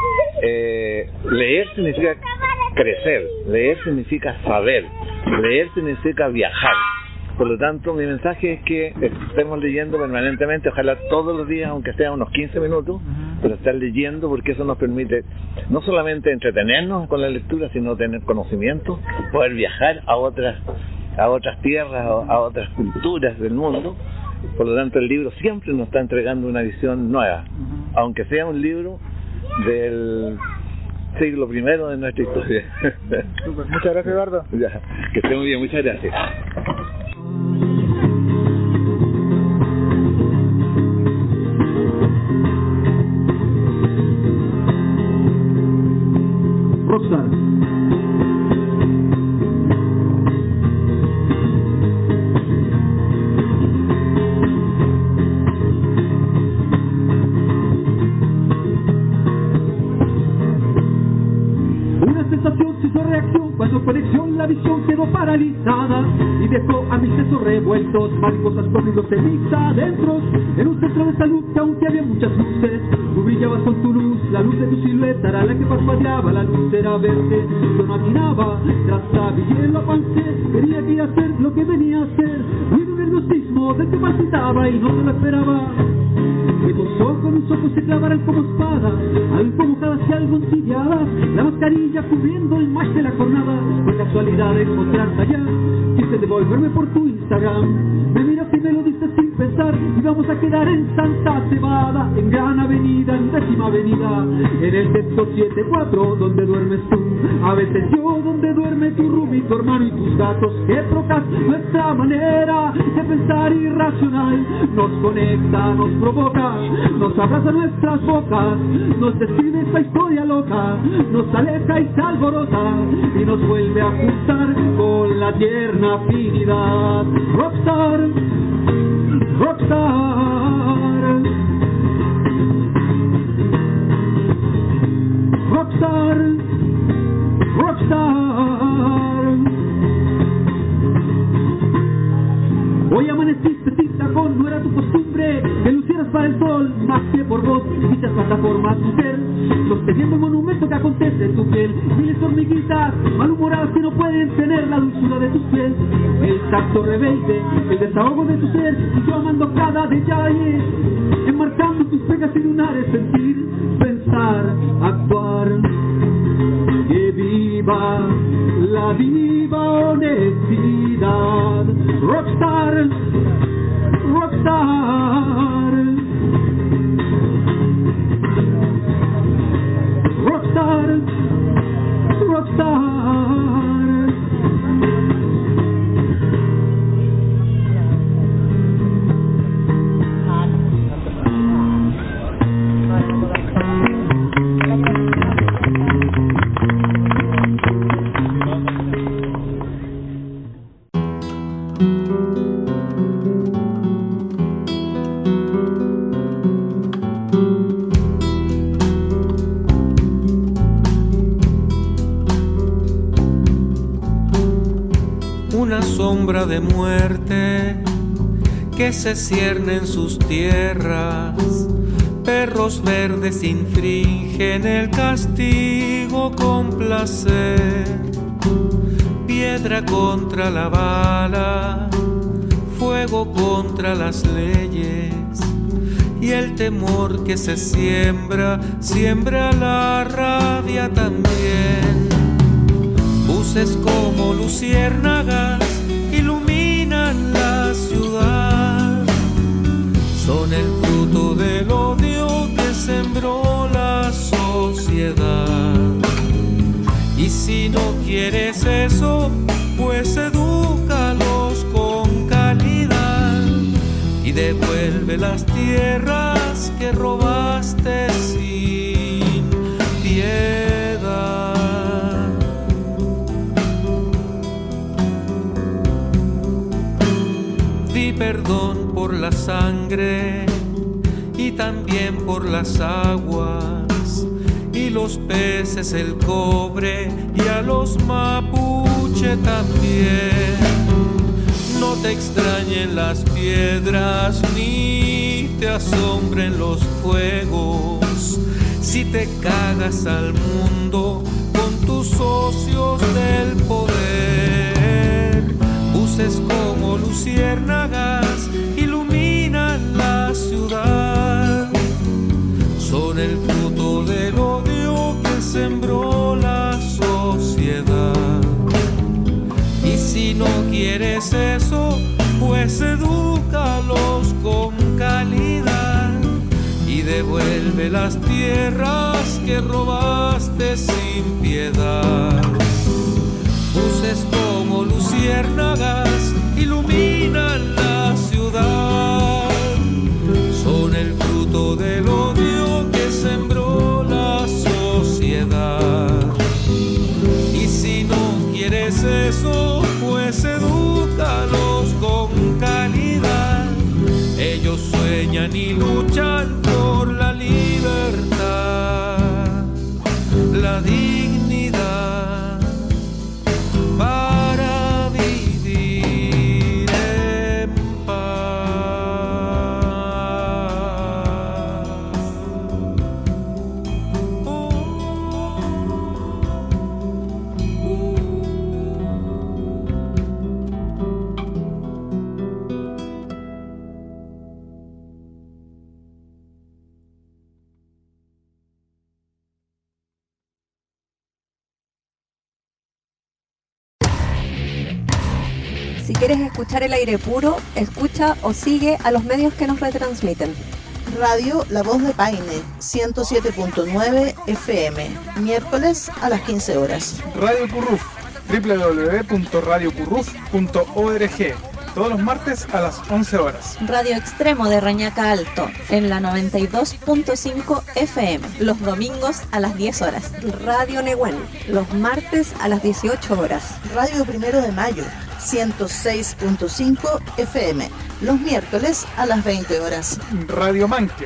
Speaker 15: leer significa crecer, leer significa saber, leer significa viajar. Por lo tanto, mi mensaje es que estemos leyendo permanentemente, ojalá todos los días, aunque sea unos 15 minutos, pero estar leyendo, porque eso nos permite no solamente entretenernos con la lectura, sino tener conocimiento, poder viajar a otras tierras, a otras culturas del mundo. Por lo tanto, el libro siempre nos está entregando una visión nueva, aunque sea un libro del siglo I de nuestra historia.
Speaker 13: Super. Muchas gracias, Eduardo.
Speaker 15: Ya, que esté muy bien, muchas gracias.
Speaker 16: Rockstar. Una sensación se hizo reacción cuando conexión la visión quedó paralizada y dejó a mis sesos revueltos, mariposas corriendo mis adentros. En un centro de salud que aunque había muchas luces, tú brillabas con tu luz, la luz de tu silueta era la que parpadeaba, la luz era verde, yo no atinaba, trazaba y lo avancé, quería que iba a hacer lo que venía a hacer, y un nerviosismo del que palpitaba y no se lo esperaba. Que tus ojos, mis ojos se clavaran como espada, algo mojadas y algo entibiadas, la mascarilla cubriendo el más de la jornada. Fue casualidad de encontrarte allá, quise devolverme por tu Instagram. Me miras y me lo dices sin pensar, y vamos a quedar en Santa Cebada, en Gran Avenida, en 10ª Avenida, en el texto 7-4, donde duermes tú, a veces yo, donde duerme tu Ruby, tu hermano y tus gatos, que trocas nuestra manera de pensar irracional, nos conecta, nos provoca, nos abraza nuestras bocas, nos describe esta historia loca, nos aleja y se alborota, y nos vuelve a juntar con la tierna afinidad. Rockstar, Rockstar, Rockstar, Rockstar. Hoy amaneciste sin tacón, no era tu costumbre que lucieras para el sol, más que por vos, dichas plataformas tu ser, sosteniendo el monumento que acontece en tu piel, miles de hormiguitas malhumoradas que no pueden tener la dulzura de tus pies, el tacto rebelde, el desahogo de tu ser, y yo amando cada detalle, enmarcando tus pegas y lunares, sentir, pensar, actuar, que viva la viva honestidad. Rockstar, Rockstar, Rockstar, Rockstar.
Speaker 17: Una sombra de muerte que se cierne en sus tierras, perros verdes infringen el castigo con placer, piedra contra la bala, fuego contra las leyes, y el temor que se siembra, siembra la rabia también. Buses como luciérnagas iluminan la ciudad, son el fruto del odio que sembró la sociedad. Y si no quieres eso, pues edúcalos con calidad y devuelve las tierras que robaste sin piedad. Di perdón por la sangre y también por las aguas y los los peces el cobre y a los mapuche también. No te extrañen las piedras ni te asombren los fuegos si te cagas al mundo con tus socios del poder. Buses como luciérnagas iluminan la ciudad, son el fruto del odio que sembró la sociedad. Y si no quieres eso, pues edúcalos con calidad y devuelve las tierras que robaste sin piedad. Buses como luciérnagas iluminan la ciudad, son el fruto del odio que sembró la sociedad. Y si no quieres eso, pues edúcalos con calidad. Ellos sueñan y luchan por la libertad, la dignidad, para vivir en paz.
Speaker 18: Si quieres escuchar el aire puro, escucha o sigue a los medios que nos retransmiten.
Speaker 19: Radio La Voz de Paine, 107.9 FM, miércoles a las 15 horas.
Speaker 20: Radio Curruf, www.radiocurruf.org, todos los martes a las 11 horas.
Speaker 18: Radio Extremo de Reñaca Alto, en la 92.5 FM, los domingos a las 10 horas. Radio Nehuen, los martes a las 18 horas.
Speaker 19: Radio Primero de Mayo, 106.5 FM, los miércoles a las 20 horas.
Speaker 20: Radio Manque,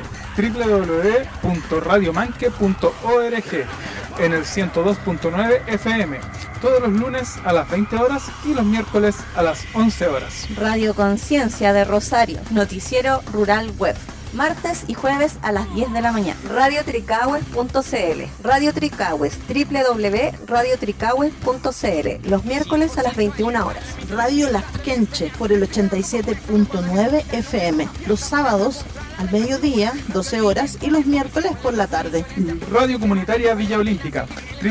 Speaker 20: www.radiomanque.org, en el 102.9 FM, todos los lunes a las 20 horas y los miércoles a las 11 horas.
Speaker 18: Radio Conciencia de Rosario, noticiero rural web, martes y jueves a las 10 de la mañana. Radio Tricahues.cl, Radio Tricahues, www.radiotricahues.cl, los miércoles a las 21 horas.
Speaker 19: Radio Lasquenche por el 87.9 FM, los sábados al mediodía, 12 horas, y los miércoles por la tarde.
Speaker 20: Radio Comunitaria Villa Olímpica,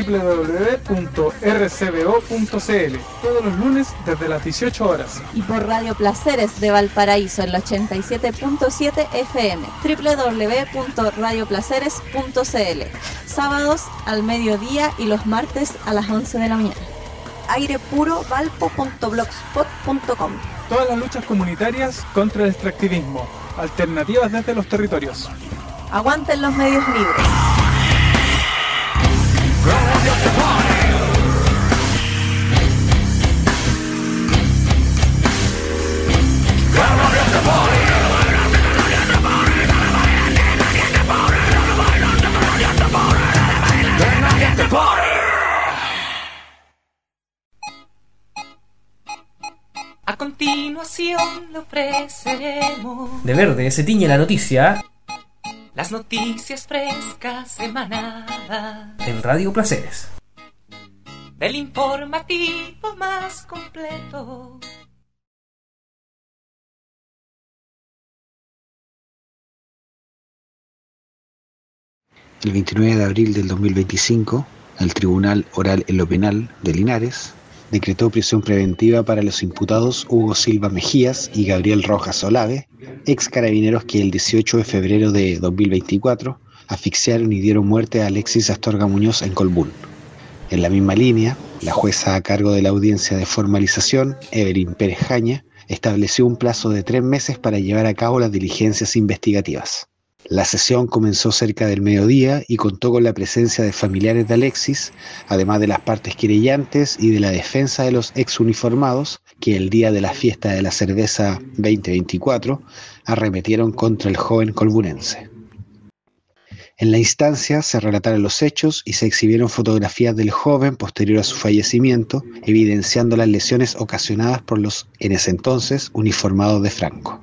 Speaker 20: www.rcbo.cl, todos los lunes desde las 18 horas.
Speaker 18: Y por Radio Placeres de Valparaíso, en el 87.7 FM, www.radioplaceres.cl, sábados al mediodía y los martes a las 11 de la mañana. airepurovalpo.blogspot.com.
Speaker 20: Todas las luchas comunitarias contra el extractivismo, alternativas desde los territorios.
Speaker 18: Aguanten los medios libres.
Speaker 21: A continuación le ofreceremos
Speaker 1: De verde se tiñe la noticia
Speaker 21: las noticias frescas semanadas
Speaker 1: en Radio Placeres.
Speaker 21: El informativo más completo.
Speaker 22: El 29 de abril del 2025, el Tribunal Oral en lo Penal de Linares decretó prisión preventiva para los imputados Hugo Silva Mejías y Gabriel Rojas Olave, ex carabineros que el 18 de febrero de 2024 asfixiaron y dieron muerte a Alexis Astorga Muñoz en Colbún. En la misma línea, la jueza a cargo de la audiencia de formalización, Evelyn Pérez Jaña, estableció un plazo de 3 meses para llevar a cabo las diligencias investigativas. La sesión comenzó cerca del mediodía y contó con la presencia de familiares de Alexis, además de las partes querellantes y de la defensa de los exuniformados que el día de la fiesta de la cerveza 2024 arremetieron contra el joven colbunense. En la instancia se relataron los hechos y se exhibieron fotografías del joven posterior a su fallecimiento, evidenciando las lesiones ocasionadas por los, en ese entonces, uniformados de Franco.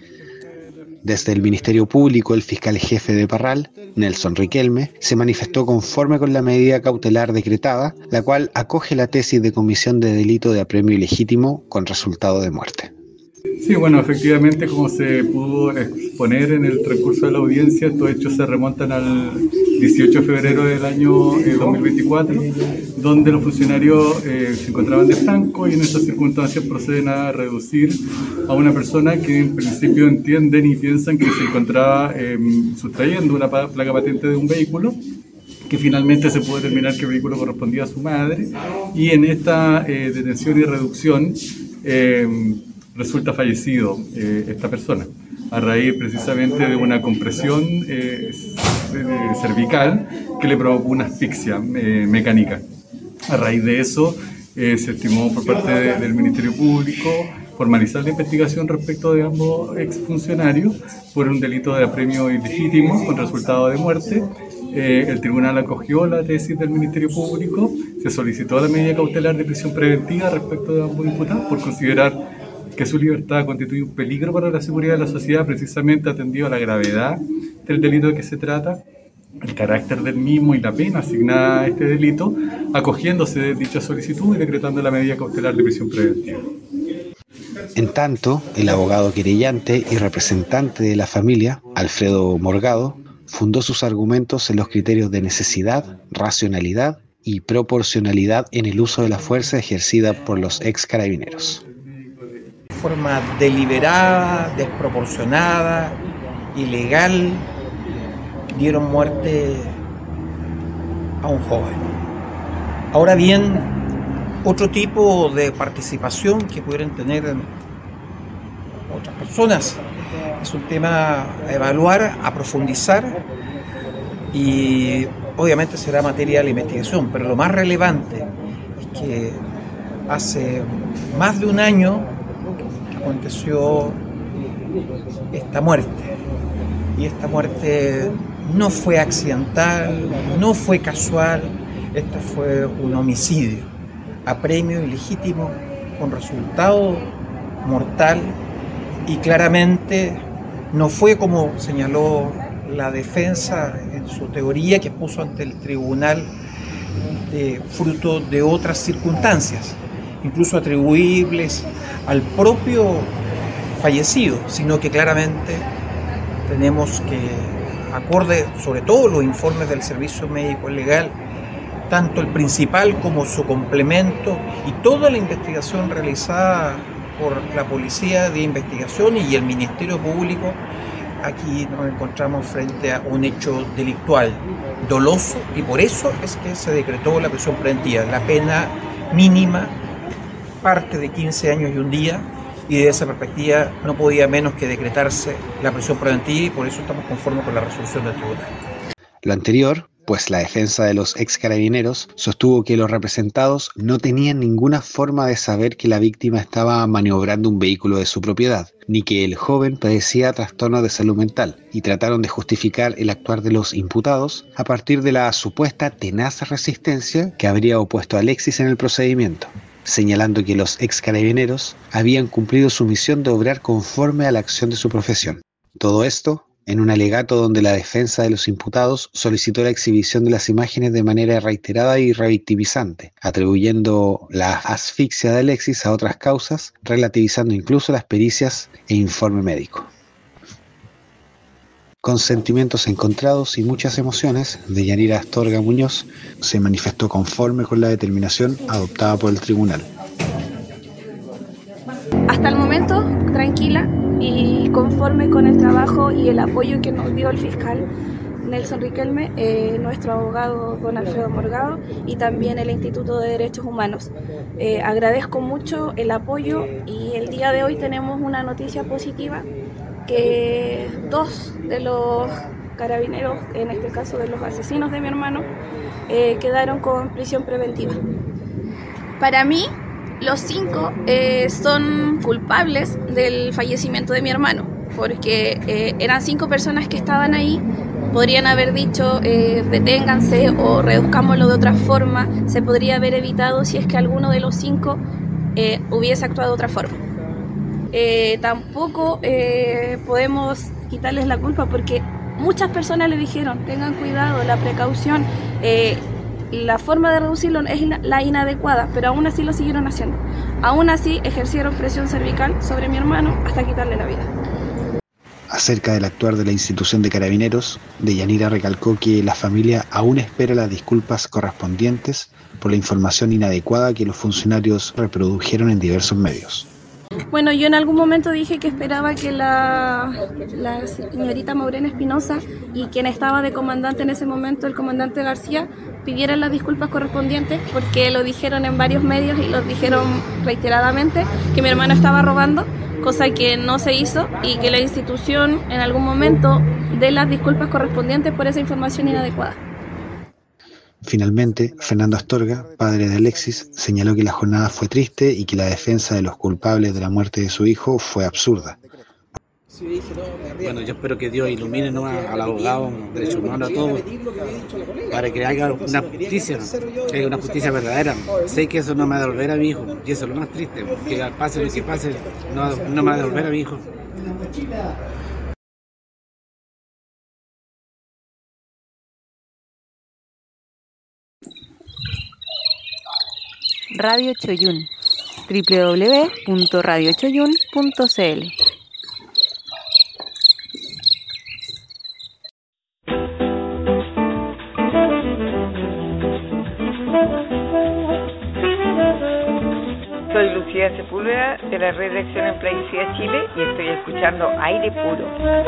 Speaker 22: Desde el Ministerio Público, el fiscal jefe de Parral, Nelson Riquelme, se manifestó conforme con la medida cautelar decretada, la cual acoge la tesis de comisión de delito de apremio ilegítimo con resultado de muerte.
Speaker 20: Sí, bueno, efectivamente, como se pudo exponer en el transcurso de la audiencia, estos hechos se remontan al 18 de febrero del año 2024, donde los funcionarios se encontraban de Franco y en esas circunstancias proceden a reducir a una persona que en principio entienden y piensan que se encontraba sustrayendo una placa patente de un vehículo, que finalmente se pudo determinar que el vehículo correspondía a su madre, y en esta detención y reducción resulta fallecido esta persona a raíz precisamente de una compresión cervical que le provocó una asfixia mecánica. A raíz de eso se estimó por parte del Ministerio Público formalizar la investigación respecto de ambos exfuncionarios por un delito de apremio ilegítimo con resultado de muerte. El tribunal acogió la tesis del Ministerio Público, se solicitó la medida cautelar de prisión preventiva respecto de ambos imputados por considerar que su libertad constituye un peligro para la seguridad de la sociedad, precisamente atendido a la gravedad del delito de que se trata, el carácter del mismo y la pena asignada a este delito, acogiéndose de dicha solicitud y decretando la medida cautelar de prisión preventiva.
Speaker 22: En tanto, el abogado querellante y representante de la familia, Alfredo Morgado, fundó sus argumentos en los criterios de necesidad, racionalidad y proporcionalidad en el uso de la fuerza ejercida por los ex carabineros.
Speaker 2: De forma deliberada, desproporcionada, ilegal, dieron muerte a un joven. Ahora bien, otro tipo de participación que pudieran tener otras personas es un tema a evaluar, a profundizar, y obviamente será materia de la investigación, pero lo más relevante es que hace más de un año aconteció esta muerte, y esta muerte no fue accidental, no fue casual, esto fue un homicidio, apremio ilegítimo con resultado mortal, y claramente no fue como señaló la defensa en su teoría que puso ante el tribunal fruto de otras circunstancias, incluso atribuibles al propio fallecido, sino que claramente tenemos que, acorde sobre todo los informes del Servicio Médico Legal, tanto el principal como su complemento y toda la investigación realizada por la Policía de Investigación y el Ministerio Público, aquí nos encontramos frente a un hecho delictual, doloso, y por eso es que se decretó la prisión preventiva. La pena mínima parte de 15 años y un día, y de esa perspectiva no podía menos que decretarse la prisión preventiva, y por eso estamos conformes con la resolución del tribunal.
Speaker 22: Lo anterior, pues la defensa de los ex carabineros sostuvo que los representados no tenían ninguna forma de saber que la víctima estaba maniobrando un vehículo de su propiedad, ni que el joven padecía trastornos de salud mental, y trataron de justificar el actuar de los imputados a partir de la supuesta tenaz resistencia que habría opuesto a Alexis en el procedimiento, señalando que los ex carabineros habían cumplido su misión de obrar conforme a la acción de su profesión. Todo esto en un alegato donde la defensa de los imputados solicitó la exhibición de las imágenes de manera reiterada y revictimizante, atribuyendo la asfixia de Alexis a otras causas, relativizando incluso las pericias e informe médico. Con sentimientos encontrados y muchas emociones, Deyanira Astorga Muñoz se manifestó conforme con la determinación adoptada por el tribunal.
Speaker 3: Hasta el momento, tranquila y conforme con el trabajo y el apoyo que nos dio el fiscal Nelson Riquelme, nuestro abogado don Alfredo Morgado, y también el Instituto de Derechos Humanos. Agradezco mucho el apoyo, y el día de hoy tenemos una noticia positiva, que 2 de los carabineros, en este caso de los asesinos de mi hermano, quedaron con prisión preventiva. Para mí, los 5 son culpables del fallecimiento de mi hermano, porque eran 5 personas que estaban ahí, podrían haber dicho deténganse o reduzcámoslo de otra forma. Se podría haber evitado si es que alguno de los 5 hubiese actuado de otra forma. Tampoco podemos quitarles la culpa porque muchas personas le dijeron tengan cuidado, la precaución, la forma de reducirlo es la inadecuada, pero aún así lo siguieron haciendo. Aún así ejercieron presión cervical sobre mi hermano hasta quitarle la vida.
Speaker 22: Acerca del actuar de la institución de Carabineros, Deyanira recalcó que la familia aún espera las disculpas correspondientes por la información inadecuada que los funcionarios reprodujeron en diversos medios.
Speaker 3: Bueno, yo en algún momento dije que esperaba que la señorita Maureen Espinosa y quien estaba de comandante en ese momento, el comandante García, pidieran las disculpas correspondientes porque lo dijeron en varios medios y lo dijeron reiteradamente que mi hermano estaba robando, cosa que no se hizo, y que la institución en algún momento dé las disculpas correspondientes por esa información inadecuada.
Speaker 22: Finalmente, Fernando Astorga, padre de Alexis, señaló que la jornada fue triste y que la defensa de los culpables de la muerte de su hijo fue absurda.
Speaker 4: Bueno, yo espero que Dios ilumine, ¿no?, al abogado, derecho humano, a todos, para que haya una justicia, que haya una justicia verdadera. Sé que eso no me va a devolver a mi hijo, y eso es lo más triste, que pase lo que pase, no me va a devolver a mi hijo.
Speaker 7: Radio Choyún, www.radiochoyún.cl.
Speaker 23: Soy Lucía Sepúlveda de la Red de Acción en Plaguicida Chile y estoy escuchando Aire Puro.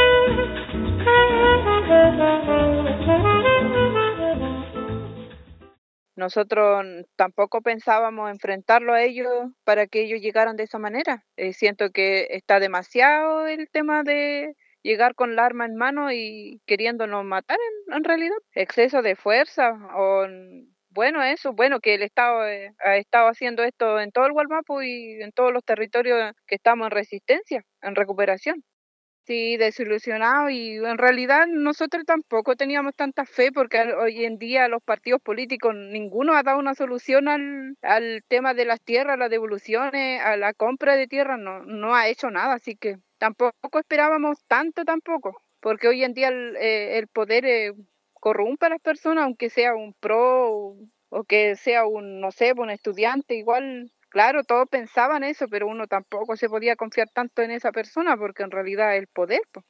Speaker 24: Nosotros tampoco pensábamos enfrentarlo a ellos para que ellos llegaran de esa manera. Siento que está demasiado el tema de llegar con la arma en mano y queriéndonos matar en realidad. Exceso de fuerza o... Bueno, que el Estado ha estado haciendo esto en todo el Gualmapu y en todos los territorios que estamos en resistencia, en recuperación. Sí, desilusionado, y en realidad nosotros tampoco teníamos tanta fe porque hoy en día los partidos políticos, ninguno ha dado una solución al tema de las tierras, las devoluciones, a la compra de tierras, no ha hecho nada, así que tampoco esperábamos tanto tampoco, porque hoy en día el poder corrompe a las personas, aunque sea un pro o que sea un, no sé, un estudiante, igual. Claro, todos pensaban eso, pero uno tampoco se podía confiar tanto en esa persona porque en realidad es el poder, pues.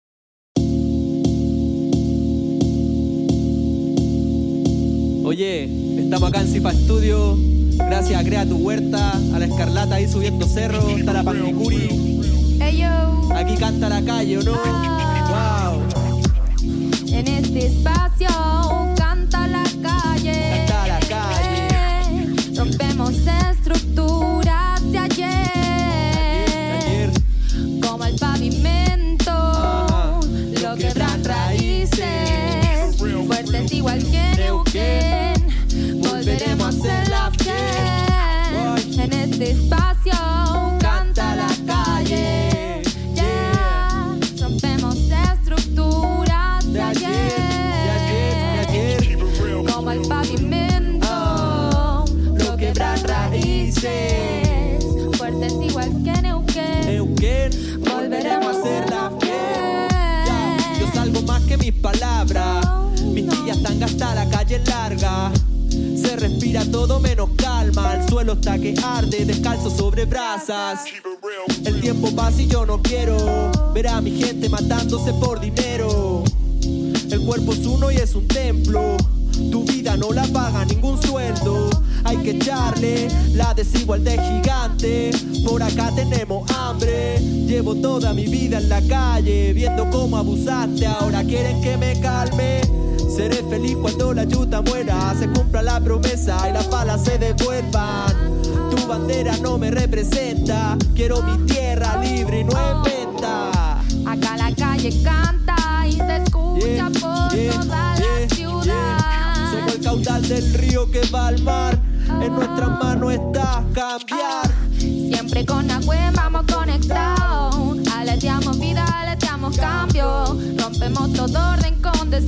Speaker 25: Oye, estamos acá en Cifa Studio, gracias a Crea Tu Huerta, a la Escarlata ahí subiendo cerro, está la Panquicuri.
Speaker 3: Hey, yo.
Speaker 25: Aquí canta la calle, ¿o no? Wow.
Speaker 26: En este espacio canta la calle.
Speaker 25: Canta la calle.
Speaker 26: Rompemos estructuras de ayer, como el pavimento, lo quebran raíces, fuertes igual que Neuquén, volveremos a ser la fiel. En este espacio canta la calle, yeah. Rompemos estructuras de ayer, como el pavimento, raíces, fuertes igual que Neuquén, volveremos a ser la fiel.
Speaker 25: Yo salgo más que mis palabras, mis chillas están gastadas, la calle es larga, se respira todo menos calma, el suelo está que arde, descalzo sobre brasas. El tiempo pasa y yo no quiero ver a mi gente matándose por dinero. El cuerpo es uno y es un templo, tu vida no la paga ningún sueldo. Hay que echarle, la desigualdad es gigante. Por acá tenemos hambre. Llevo toda mi vida en la calle, viendo cómo abusaste, ahora quieren que me calme. Seré feliz cuando la yuta muera, se cumpla la promesa y las balas se devuelvan. Tu bandera no me representa, quiero mi tierra libre y no en venta.
Speaker 26: Acá la calle canta y se escucha por toda la ciudad.
Speaker 25: Somos el caudal del río que va al mar, en nuestras manos está cambiar.
Speaker 26: Siempre con Nahuen vamos conectados, aleteamos vida, aleteamos cambio, rompemos todo orden con deseo.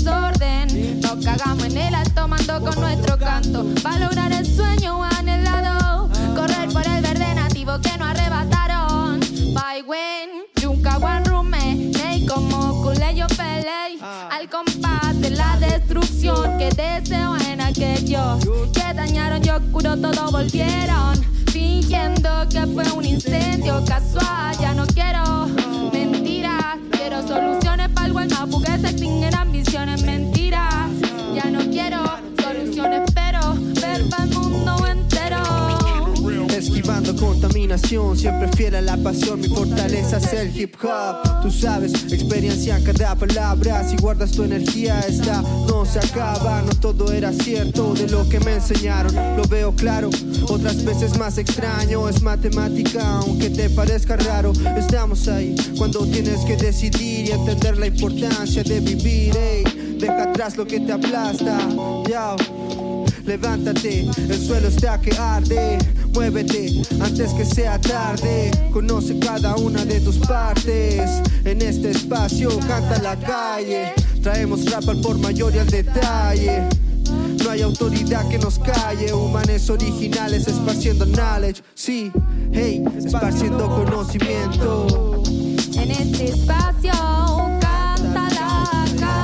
Speaker 26: desorden. Nos cagamos en el alto mando con nuestro canto. Pa' lograr el sueño anhelado. Correr por el verde nativo que nos arrebataron. By when, Yunca One Rume, Ney como culé yo peleé. Al compás de la destrucción que deseo en aquellos que dañaron, yo curo todo, volvieron. Fingiendo que fue un incendio casual. Ya no quiero mentiras, quiero soluciones para el Gualmapu que se extinguen ambiciones. Mentiras, ya no quiero soluciones, pero ver para el mundo entero.
Speaker 25: Esquivando contaminación, siempre fiel a la pasión. Mi fortaleza es el hip hop. Tú sabes, experiencia en cada palabra. Si guardas tu energía, esta no se acaba. No todo era cierto de lo que me enseñaron. Lo veo claro, otras veces más extraño. Es matemática, aunque te parezca raro. Estamos ahí cuando tienes que decidir y entender la importancia de vivir. Ey, deja atrás lo que te aplasta. Yo. Levántate, el suelo está que arde. Muévete antes que sea tarde. Conoce cada una de tus partes. En este espacio canta la calle. Traemos rap al por mayor y al detalle. No hay autoridad que nos calle. Humanes originales esparciendo knowledge. Sí, hey, esparciendo conocimiento.
Speaker 26: En este espacio canta la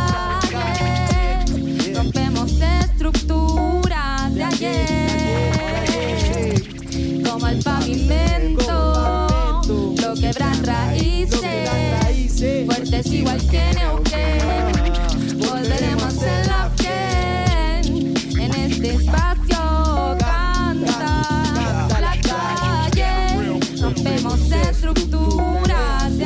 Speaker 26: calle. Rompemos estructuras de ayer, como el pavimento, lo quebran raíces, fuertes igual que Neuquén. Volveremos a ser la fiel. En este espacio canta la calle. Rompemos estructuras de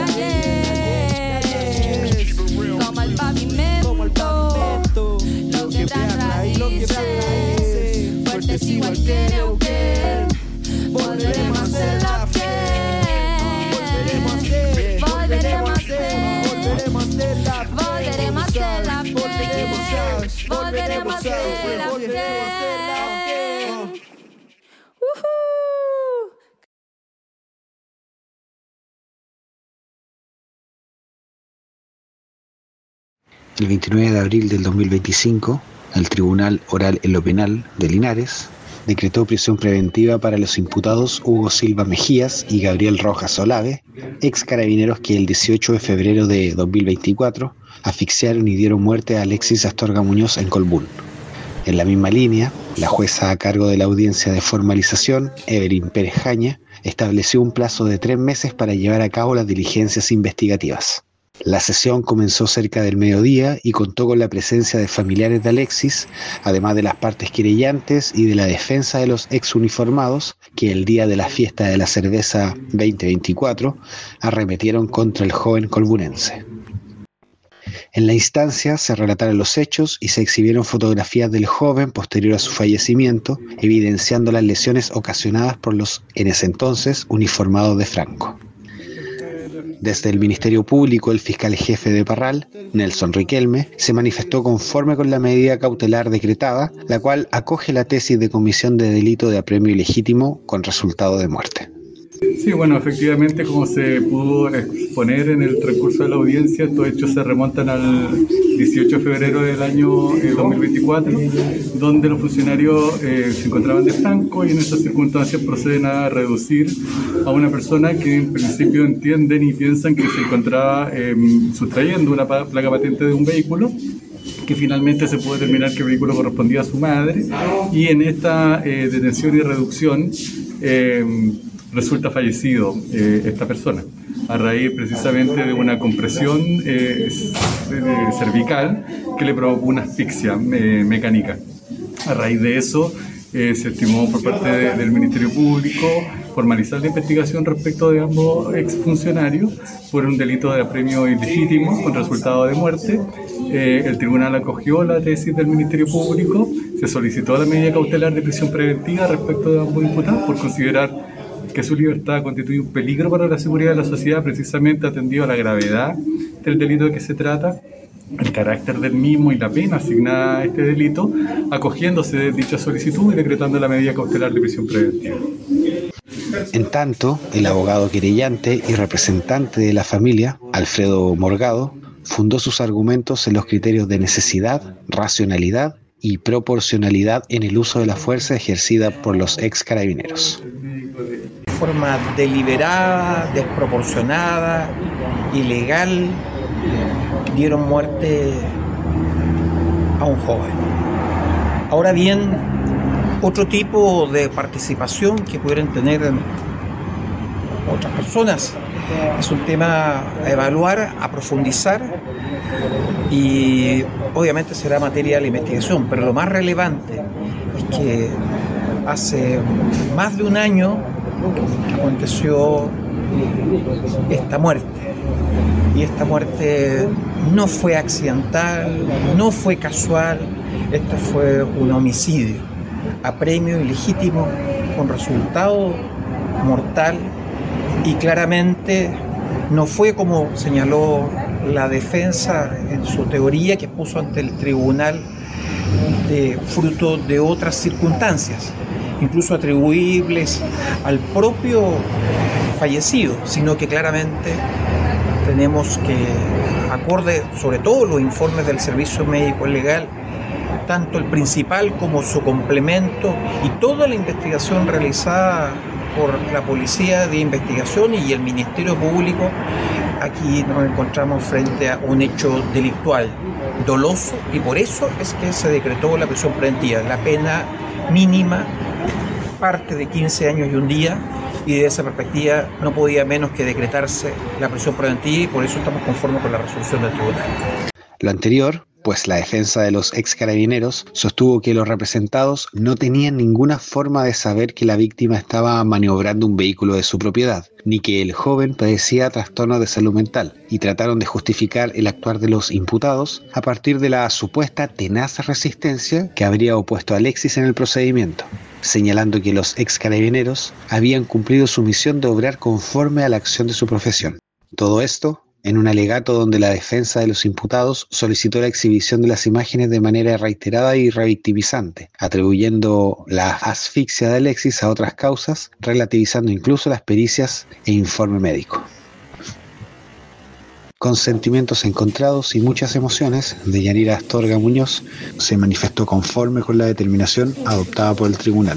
Speaker 26: ayer, como el pavimento, lo quebran raíces, fuertes igual que Neuquén. Volveremos a ser la fiel. Volveremos a ser. Volveremos a ser la fiel. Volveremos a ser la fiel. Volveremos a ser la fiel.
Speaker 22: El 29 de abril del 2025, el Tribunal Oral en lo Penal de Linares decretó prisión preventiva para los imputados Hugo Silva Mejías y Gabriel Rojas Olave, ex carabineros que el 18 de febrero de 2024 asfixiaron y dieron muerte a Alexis Astorga Muñoz en Colbún. En la misma línea, la jueza a cargo de la audiencia de formalización, Evelyn Pérez Jaña, estableció un plazo de 3 meses para llevar a cabo las diligencias investigativas. La sesión comenzó cerca del mediodía y contó con la presencia de familiares de Alexis, además de las partes querellantes y de la defensa de los exuniformados que el día de la fiesta de la cerveza 2024 arremetieron contra el joven colbunense. En la instancia se relataron los hechos y se exhibieron fotografías del joven posterior a su fallecimiento, evidenciando las lesiones ocasionadas por los, en ese entonces, uniformados de Franco. Desde el Ministerio Público, el fiscal jefe de Parral, Nelson Riquelme, se manifestó conforme con la medida cautelar decretada, la cual acoge la tesis de comisión de delito de apremio ilegítimo con resultado de muerte.
Speaker 20: Sí, bueno, efectivamente, como se pudo exponer en el transcurso de la audiencia, estos hechos se remontan al 18 de febrero del año 2024, donde los funcionarios se encontraban de Franco y en esas circunstancias proceden a reducir a una persona que en principio entienden y piensan que se encontraba sustrayendo una placa patente de un vehículo, que finalmente se pudo determinar que el vehículo correspondía a su madre, y en esta detención y reducción resulta fallecido esta persona a raíz precisamente de una compresión cervical que le provocó una asfixia mecánica. A raíz de eso se estimó por parte del Ministerio Público formalizar la investigación respecto de ambos exfuncionarios por un delito de apremio ilegítimo con resultado de muerte. El tribunal acogió la tesis del Ministerio Público, se solicitó la medida cautelar de prisión preventiva respecto de ambos imputados por considerar que su libertad constituye un peligro para la seguridad de la sociedad, precisamente atendido a la gravedad del delito de que se trata, el carácter del mismo y la pena asignada a este delito, acogiéndose de dicha solicitud y decretando la medida cautelar de prisión preventiva.
Speaker 22: En tanto, el abogado querellante y representante de la familia, Alfredo Morgado, fundó sus argumentos en los criterios de necesidad, racionalidad y proporcionalidad en el uso de la fuerza ejercida por los ex carabineros.
Speaker 2: De forma deliberada, desproporcionada, ilegal, dieron muerte a un joven. Ahora bien, otro tipo de participación que pudieran tener otras personas es un tema a evaluar, a profundizar, y obviamente será materia de la investigación, pero lo más relevante es que hace más de un año aconteció esta muerte, y esta muerte no fue accidental, no fue casual, este fue un homicidio apremio ilegítimo con resultado mortal, y claramente no fue como señaló la defensa en su teoría que puso ante el tribunal fruto de otras circunstancias, incluso atribuibles al propio fallecido, sino que claramente tenemos que, acorde sobre todo los informes del Servicio Médico Legal, tanto el principal como su complemento y toda la investigación realizada por la Policía de Investigación y el Ministerio Público, aquí nos encontramos frente a un hecho delictual, doloso, y por eso es que se decretó la prisión preventiva. La pena mínima parte de 15 años y un día, y de esa perspectiva no podía menos que decretarse la prisión preventiva, y por eso estamos conformes con la resolución del tribunal.
Speaker 22: Lo anterior, pues la defensa de los ex carabineros sostuvo que los representados no tenían ninguna forma de saber que la víctima estaba maniobrando un vehículo de su propiedad, ni que el joven padecía trastornos de salud mental, y trataron de justificar el actuar de los imputados a partir de la supuesta tenaz resistencia que habría opuesto a Alexis en el procedimiento, señalando que los ex carabineros habían cumplido su misión de obrar conforme a la acción de su profesión. Todo esto en un alegato donde la defensa de los imputados solicitó la exhibición de las imágenes de manera reiterada y revictimizante, atribuyendo la asfixia de Alexis a otras causas, relativizando incluso las pericias e informe médico. Con sentimientos encontrados y muchas emociones, Deyanira Astorga Muñoz se manifestó conforme con la determinación adoptada por el tribunal.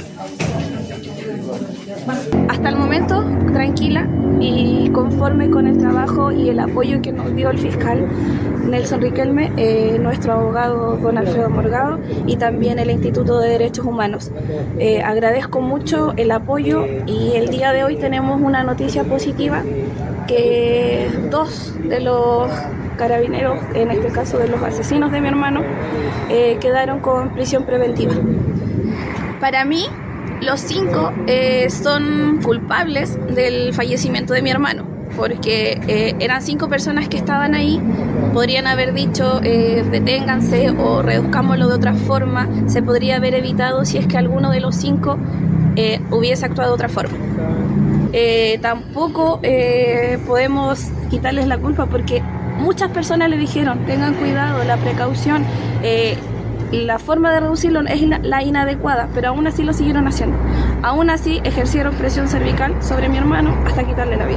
Speaker 3: Hasta el momento, tranquila y conforme con el trabajo y el apoyo que nos dio el fiscal Nelson Riquelme, nuestro abogado don Alfredo Morgado, y también el Instituto de Derechos Humanos. Agradezco mucho el apoyo, y el día de hoy tenemos una noticia positiva, que 2 de los carabineros, en este caso de los asesinos de mi hermano, quedaron con prisión preventiva. Para mí, los 5 son culpables del fallecimiento de mi hermano, porque eran 5 personas que estaban ahí. Podrían haber dicho deténganse o reduzcámoslo de otra forma. Se podría haber evitado si es que alguno de los 5 hubiese actuado de otra forma. Tampoco podemos quitarles la culpa, porque muchas personas le dijeron tengan cuidado, la precaución, la forma de reducirlo es la inadecuada, pero aún así lo siguieron haciendo. Aún así ejercieron presión cervical sobre mi hermano hasta quitarle la vida.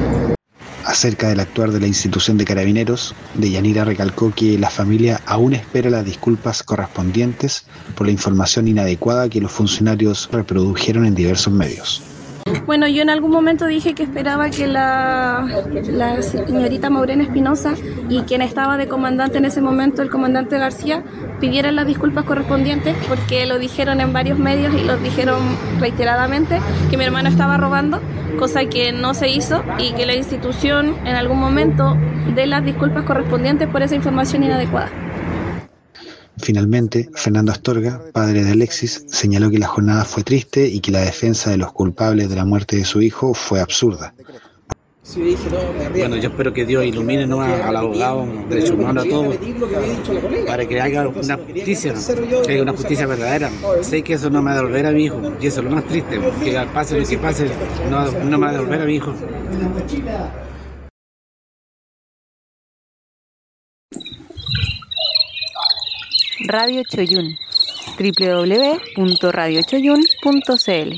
Speaker 22: Acerca del actuar de la institución de carabineros, Deyanira recalcó que la familia aún espera las disculpas correspondientes por la información inadecuada que los funcionarios reprodujeron en diversos medios.
Speaker 3: Bueno, yo en algún momento dije que esperaba que la señorita Maureen Espinosa y quien estaba de comandante en ese momento, el comandante García, pidieran las disculpas correspondientes, porque lo dijeron en varios medios y lo dijeron reiteradamente, que mi hermano estaba robando, cosa que no se hizo, y que la institución en algún momento dé las disculpas correspondientes por esa información inadecuada.
Speaker 22: Finalmente, Fernando Astorga, padre de Alexis, señaló que la jornada fue triste y que la defensa de los culpables de la muerte de su hijo fue absurda.
Speaker 4: Bueno, yo espero que Dios ilumine al abogado, de derechos humanos, a todos, para que haya una justicia, que haya una justicia verdadera. Sé que eso no me va a devolver a mi hijo, y eso es lo más triste, que pase lo que pase, no me va a devolver a mi hijo.
Speaker 7: Radio Choyún, www.radiochoyún.cl.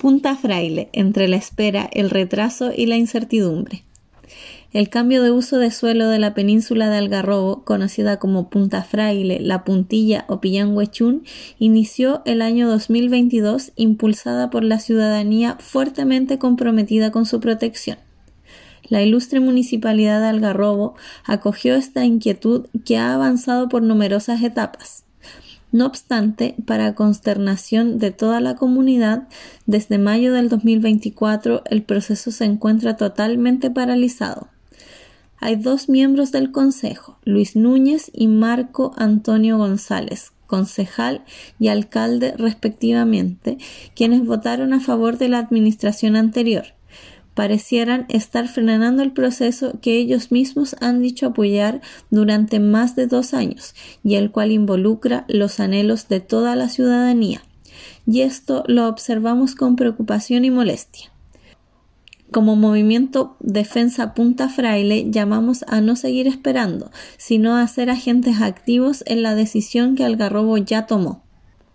Speaker 6: Punta Fraile, entre la espera, el retraso y la incertidumbre. El cambio de uso de suelo de la península de Algarrobo, conocida como Punta Fraile, La Puntilla o Pillanhuechún, inició el año 2022 impulsada por la ciudadanía fuertemente comprometida con su protección. La ilustre municipalidad de Algarrobo acogió esta inquietud que ha avanzado por numerosas etapas. No obstante, para consternación de toda la comunidad, desde mayo del 2024 el proceso se encuentra totalmente paralizado. Hay 2 miembros del Consejo, Luis Núñez y Marco Antonio González, concejal y alcalde respectivamente, quienes votaron a favor de la administración anterior. Parecieran estar frenando el proceso que ellos mismos han dicho apoyar durante más de 2 años y el cual involucra los anhelos de toda la ciudadanía. Y esto lo observamos con preocupación y molestia. Como movimiento Defensa Punta Fraile llamamos a no seguir esperando, sino a ser agentes activos en la decisión que Algarrobo ya tomó.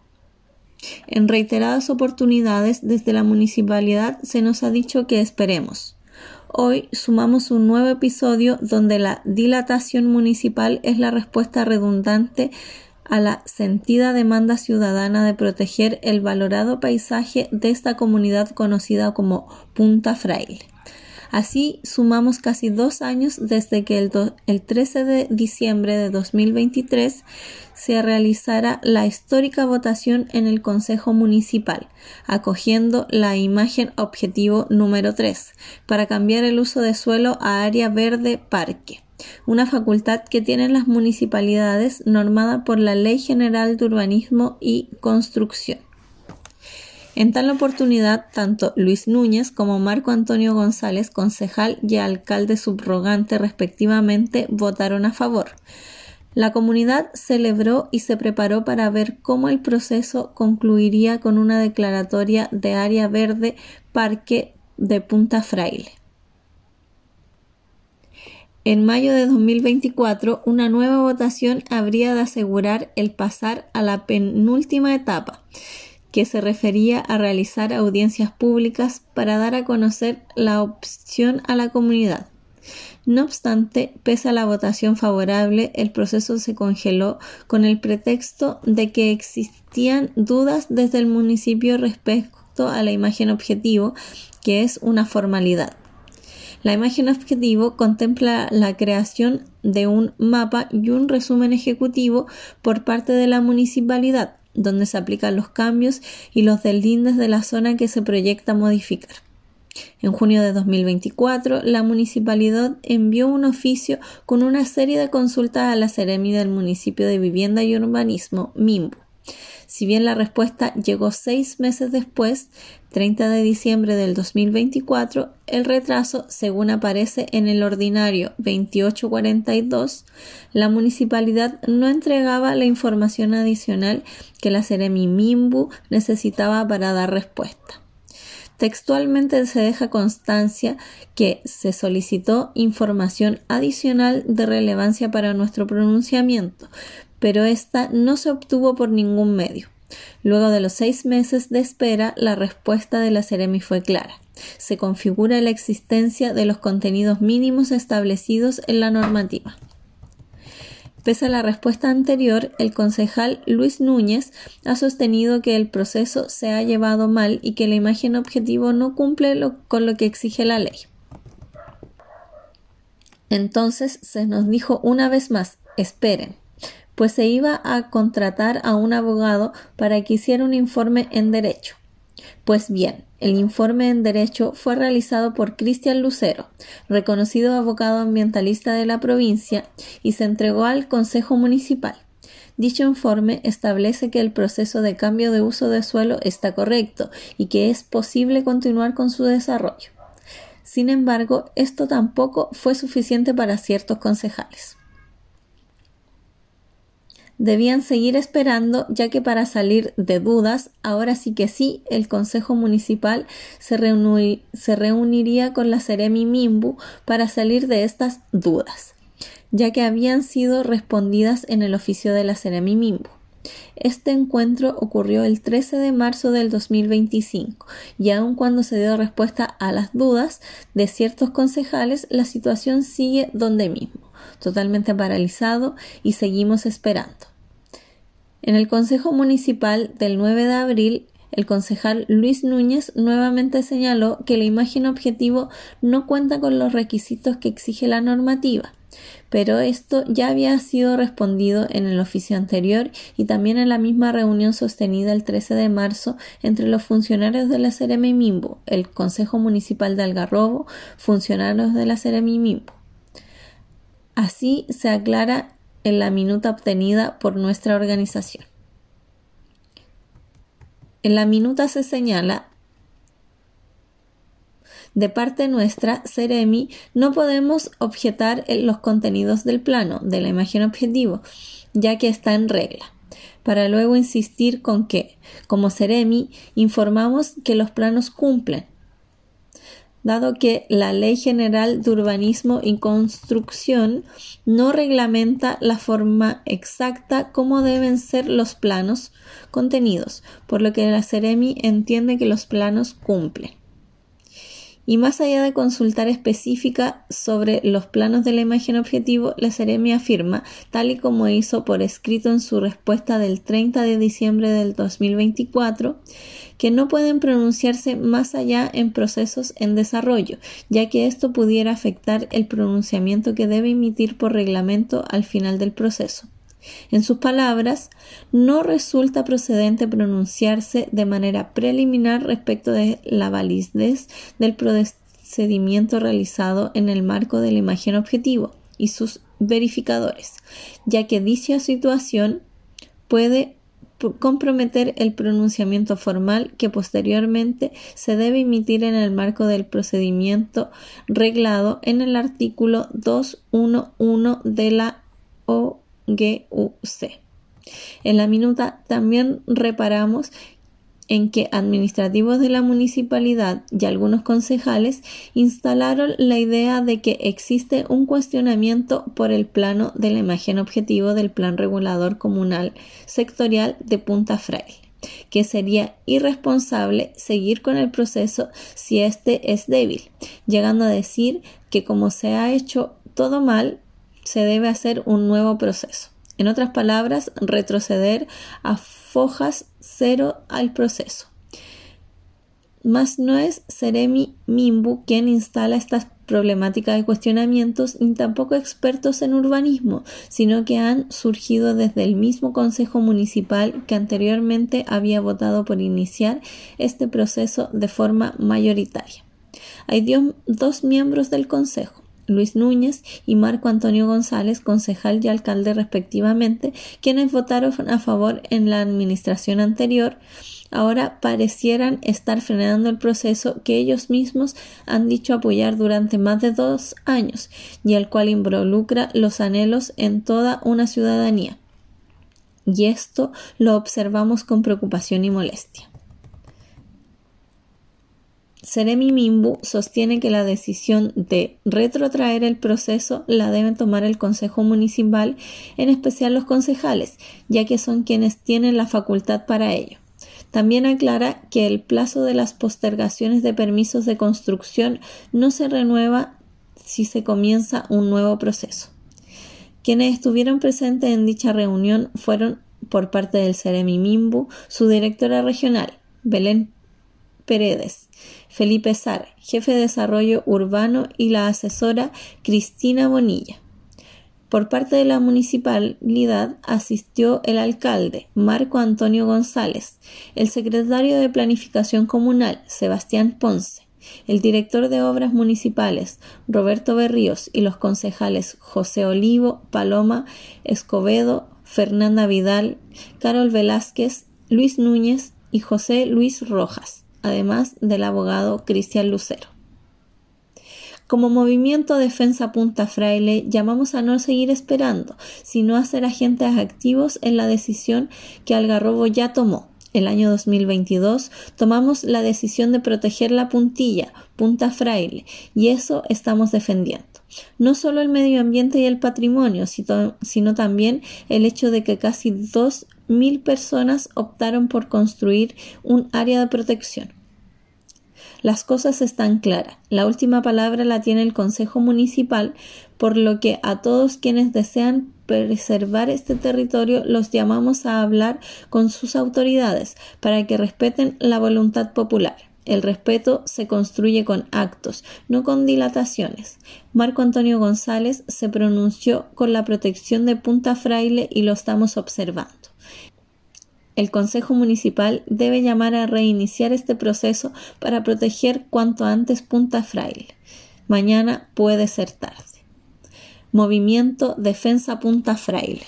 Speaker 6: En reiteradas oportunidades desde la municipalidad se nos ha dicho que esperemos. Hoy sumamos un nuevo episodio donde la dilatación municipal es la respuesta redundante a la sentida demanda ciudadana de proteger el valorado paisaje de esta comunidad conocida como Punta Fraile. Así sumamos casi 2 años desde que el 13 de diciembre de 2023 se realizara la histórica votación en el Consejo Municipal, acogiendo la imagen objetivo número 3 para cambiar el uso de suelo a área verde parque, una facultad que tienen las municipalidades normada por la Ley General de Urbanismo y Construcción. En tal oportunidad, tanto Luis Núñez como Marco Antonio González, concejal y alcalde subrogante respectivamente, votaron a favor. La comunidad celebró y se preparó para ver cómo el proceso concluiría con una declaratoria de área verde parque de Punta Fraile. En mayo de 2024, una nueva votación habría de asegurar el pasar a la penúltima etapa, que se refería a realizar audiencias públicas para dar a conocer la opción a la comunidad. No obstante, pese a la votación favorable, el proceso se congeló con el pretexto de que existían dudas desde el municipio respecto a la imagen objetivo, que es una formalidad. La imagen objetivo contempla la creación de un mapa y un resumen ejecutivo por parte de la municipalidad, donde se aplican los cambios y los deslindes de la zona que se proyecta modificar. En junio de 2024, la municipalidad envió un oficio con una serie de consultas a la Seremi del municipio de Vivienda y Urbanismo, MIMBU. Si bien la respuesta llegó 6 meses después, 30 de diciembre del 2024, el retraso, según aparece en el ordinario 2842, la municipalidad no entregaba la información adicional que la Seremi MIMBU necesitaba para dar respuesta. Textualmente se deja constancia que se solicitó información adicional de relevancia para nuestro pronunciamiento, pero esta no se obtuvo por ningún medio. Luego de los 6 meses de espera, la respuesta de la Seremi fue clara. Se configura la existencia de los contenidos mínimos establecidos en la normativa. Pese a la respuesta anterior, el concejal Luis Núñez ha sostenido que el proceso se ha llevado mal y que la imagen objetivo no cumple con lo que exige la ley. Entonces se nos dijo una vez más, esperen, pues se iba a contratar a un abogado para que hiciera un informe en derecho. Pues bien, el informe en derecho fue realizado por Cristian Lucero, reconocido abogado ambientalista de la provincia, y se entregó al Consejo Municipal. Dicho informe establece que el proceso de cambio de uso de suelo está correcto y que es posible continuar con su desarrollo. Sin embargo, esto tampoco fue suficiente para ciertos concejales. Debían seguir esperando, ya que para salir de dudas, ahora sí que sí, el Consejo Municipal se reuniría con la Seremi MIMBU para salir de estas dudas, ya que habían sido respondidas en el oficio de la Seremi MIMBU. Este encuentro ocurrió el 13 de marzo del 2025 y aun cuando se dio respuesta a las dudas de ciertos concejales, la situación sigue donde mismo, totalmente paralizado y seguimos esperando. En el Consejo Municipal del 9 de abril, el concejal Luis Núñez nuevamente señaló que la imagen objetivo no cuenta con los requisitos que exige la normativa, pero esto ya había sido respondido en el oficio anterior y también en la misma reunión sostenida el 13 de marzo entre los funcionarios de la Seremi Minbu, el Consejo Municipal de Algarrobo, funcionarios de la Seremi Minbu. Así se aclara en la minuta obtenida por nuestra organización. En la minuta se señala: de parte nuestra, Seremi, no podemos objetar los contenidos del plano de la imagen objetivo, ya que está en regla, para luego insistir con que, como Seremi, informamos que los planos cumplen, dado que la Ley General de Urbanismo y Construcción no reglamenta la forma exacta como deben ser los planos contenidos, por lo que la Seremi entiende que los planos cumplen. Y más allá de consultar específica sobre los planos de la imagen objetivo, la Seremi afirma, tal y como hizo por escrito en su respuesta del 30 de diciembre del 2024, que no pueden pronunciarse más allá en procesos en desarrollo, ya que esto pudiera afectar el pronunciamiento que debe emitir por reglamento al final del proceso. En sus palabras, no resulta procedente pronunciarse de manera preliminar respecto de la validez del procedimiento realizado en el marco de la imagen objetivo y sus verificadores, ya que dicha situación puede comprometer el pronunciamiento formal que posteriormente se debe emitir en el marco del procedimiento reglado en el artículo 211 de la OGUC. En la minuta también reparamos en que administrativos de la municipalidad y algunos concejales instalaron la idea de que existe un cuestionamiento por el plano de la imagen objetivo del Plan Regulador Comunal Sectorial de Punta Fraile, que sería irresponsable seguir con el proceso si este es débil, llegando a decir que como se ha hecho todo mal, se debe hacer un nuevo proceso. En otras palabras, retroceder a fojas cero al proceso. Mas no es Seremi Minbu quien instala estas problemáticas de cuestionamientos, ni tampoco expertos en urbanismo, sino que han surgido desde el mismo Consejo Municipal que anteriormente había votado por iniciar este proceso de forma mayoritaria. Hay dos miembros del Consejo, Luis Núñez y Marco Antonio González, concejal y alcalde respectivamente, quienes votaron a favor en la administración anterior, ahora parecieran estar frenando el proceso que ellos mismos han dicho apoyar durante más de 2 años y el cual involucra los anhelos en toda una ciudadanía. Y esto lo observamos con preocupación y molestia. Seremi Minbu sostiene que la decisión de retrotraer el proceso la deben tomar el Consejo Municipal, en especial los concejales, ya que son quienes tienen la facultad para ello. También aclara que el plazo de las postergaciones de permisos de construcción no se renueva si se comienza un nuevo proceso. Quienes estuvieron presentes en dicha reunión fueron, por parte del Seremi Minbu, su directora regional, Belén Paredes, Felipe Sar, jefe de desarrollo urbano, y la asesora Cristina Bonilla. Por parte de la municipalidad asistió el alcalde Marco Antonio González, el secretario de Planificación Comunal Sebastián Ponce, el director de Obras Municipales Roberto Berríos y los concejales José Olivo, Paloma Escobedo, Fernanda Vidal, Carol Velázquez, Luis Núñez y José Luis Rojas, además del abogado Cristian Lucero. Como Movimiento Defensa Punta Fraile, llamamos a no seguir esperando, sino a ser agentes activos en la decisión que Algarrobo ya tomó, El año 2022 tomamos la decisión de proteger la puntilla, Punta Fraile, y eso estamos defendiendo. No solo el medio ambiente y el patrimonio, sino también el hecho de que casi 2.000 personas optaron por construir un área de protección. Las cosas están claras. La última palabra la tiene el Consejo Municipal, por lo que a todos quienes desean preservar este territorio los llamamos a hablar con sus autoridades para que respeten la voluntad popular. El respeto se construye con actos, no con dilataciones. Marco Antonio González se pronunció con la protección de Punta Fraile y lo estamos observando. El Consejo Municipal debe llamar a reiniciar este proceso para proteger cuanto antes Punta Fraile. Mañana puede ser tarde. Movimiento Defensa Punta Fraile.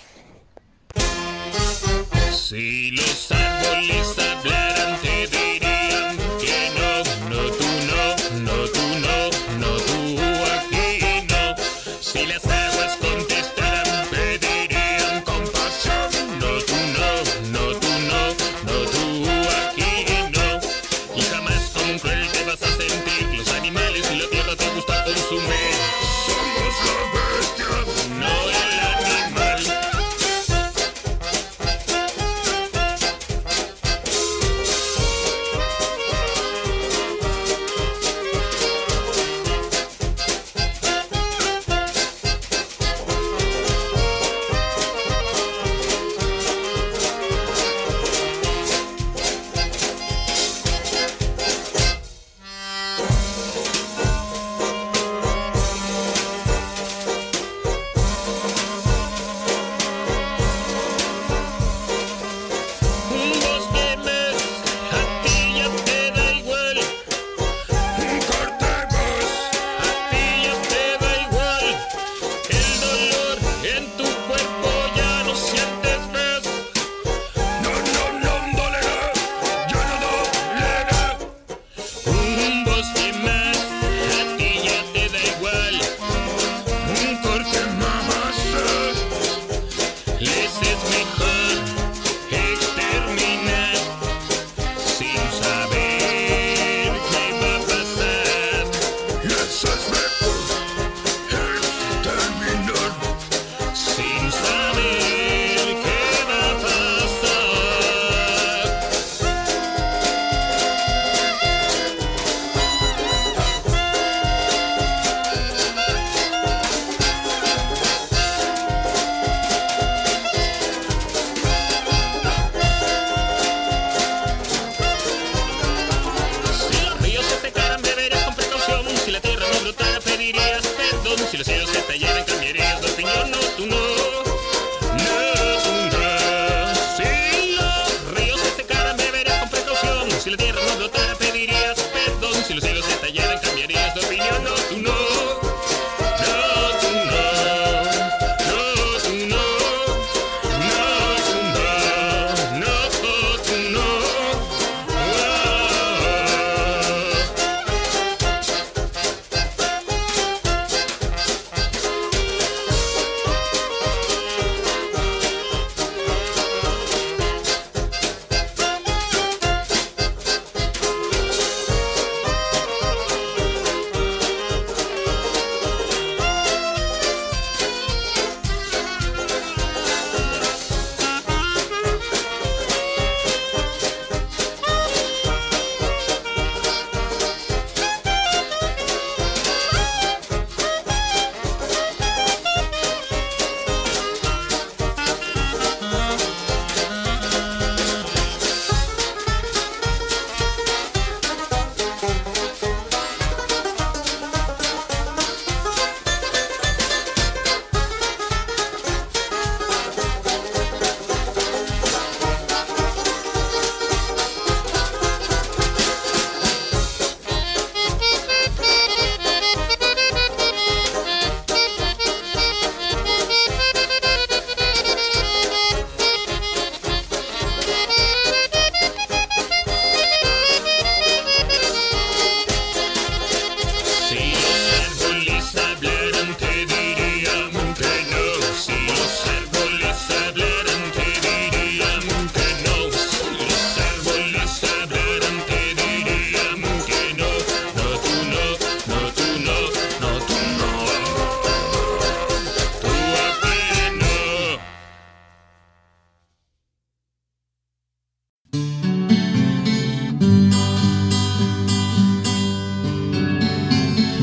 Speaker 8: Si los árboles hablaran te dirían que no, no tú no, no tú no, no tú aquí no. Si las aguas contestaran pedirían compasión, no tú no, no tú no, no tú aquí no. Y jamás como cruel te vas a sentir, los animales y la tierra te gusta consumir. Somos la bestia, no el animal.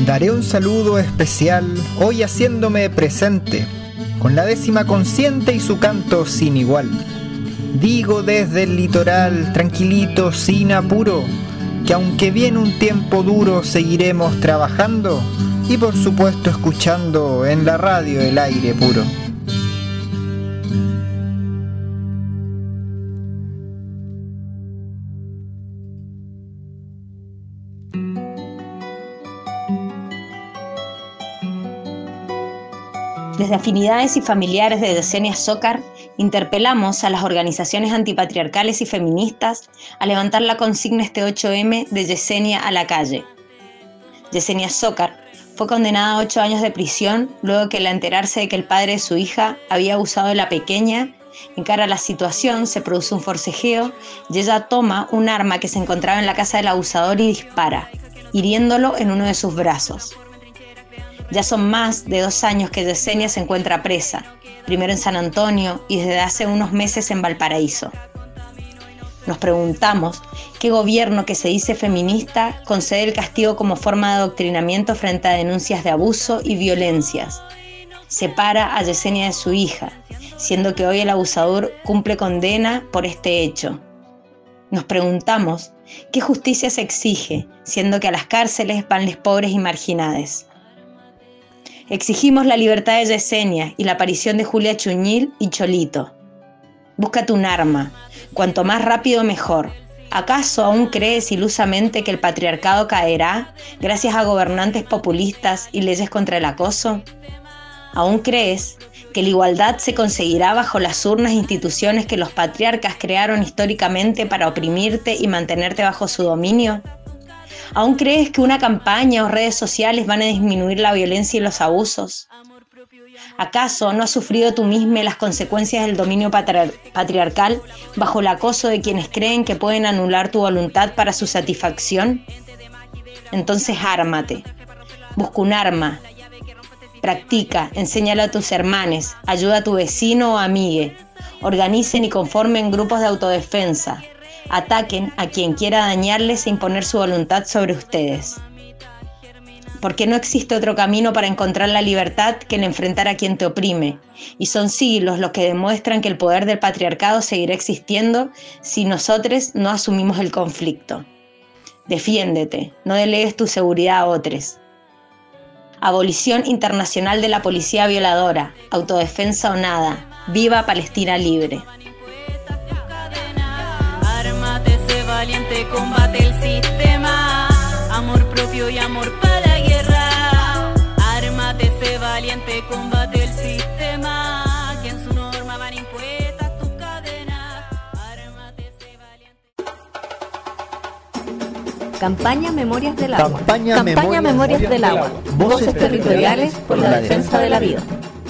Speaker 5: Daré un saludo especial hoy haciéndome presente, con la 10ª consciente y su canto sin igual. Digo desde el litoral, tranquilito, sin apuro, que aunque viene un tiempo duro seguiremos trabajando y por supuesto escuchando en la radio el aire puro.
Speaker 9: Desde Afinidades y Familiares de Yesenia Sócar, interpelamos a las organizaciones antipatriarcales y feministas a levantar la consigna este 8M de Yesenia a la calle. Yesenia Sócar fue condenada a 8 años de prisión luego que al enterarse de que el padre de su hija había abusado de la pequeña, encara la situación, se produce un forcejeo y ella toma un arma que se encontraba en la casa del abusador y dispara, hiriéndolo en uno de sus brazos. Ya son más de 2 años que Yesenia se encuentra presa, primero en San Antonio y desde hace unos meses en Valparaíso. Nos preguntamos qué gobierno que se dice feminista concede el castigo como forma de adoctrinamiento frente a denuncias de abuso y violencias. Separa a Yesenia de su hija, siendo que hoy el abusador cumple condena por este hecho. Nos preguntamos qué justicia se exige, siendo que a las cárceles van los pobres y marginados. Exigimos la libertad de Yesenia y la aparición de Julia Chuñil y Cholito. Búscate un arma, cuanto más rápido mejor. ¿Acaso aún crees ilusamente que el patriarcado caerá gracias a gobernantes populistas y leyes contra el acoso? ¿Aún crees que la igualdad se conseguirá bajo las urnas e instituciones que los patriarcas crearon históricamente para oprimirte y mantenerte bajo su dominio? ¿Aún crees que una campaña o redes sociales van a disminuir la violencia y los abusos? ¿Acaso no has sufrido tú misma las consecuencias del dominio patriarcal bajo el acoso de quienes creen que pueden anular tu voluntad para su satisfacción? Entonces ármate, busca un arma, practica, enséñalo a tus hermanos, ayuda a tu vecino o amigue, organicen y conformen grupos de autodefensa. Ataquen a quien quiera dañarles e imponer su voluntad sobre ustedes. Porque no existe otro camino para encontrar la libertad que el enfrentar a quien te oprime, y son siglos los que demuestran que el poder del patriarcado seguirá existiendo si nosotros no asumimos el conflicto. Defiéndete, no delegues tu seguridad a otros. Abolición internacional de la policía violadora, autodefensa o nada, viva Palestina libre.
Speaker 10: Valiente, combate el sistema, amor propio y amor para la guerra. Ármate, sé valiente, combate el sistema, que en su norma van impuestas tus cadenas. Ármate, sé valiente.
Speaker 18: Campaña Memorias del Agua.
Speaker 5: Campaña
Speaker 18: Memorias del Agua. Voces territoriales por la defensa de la vida.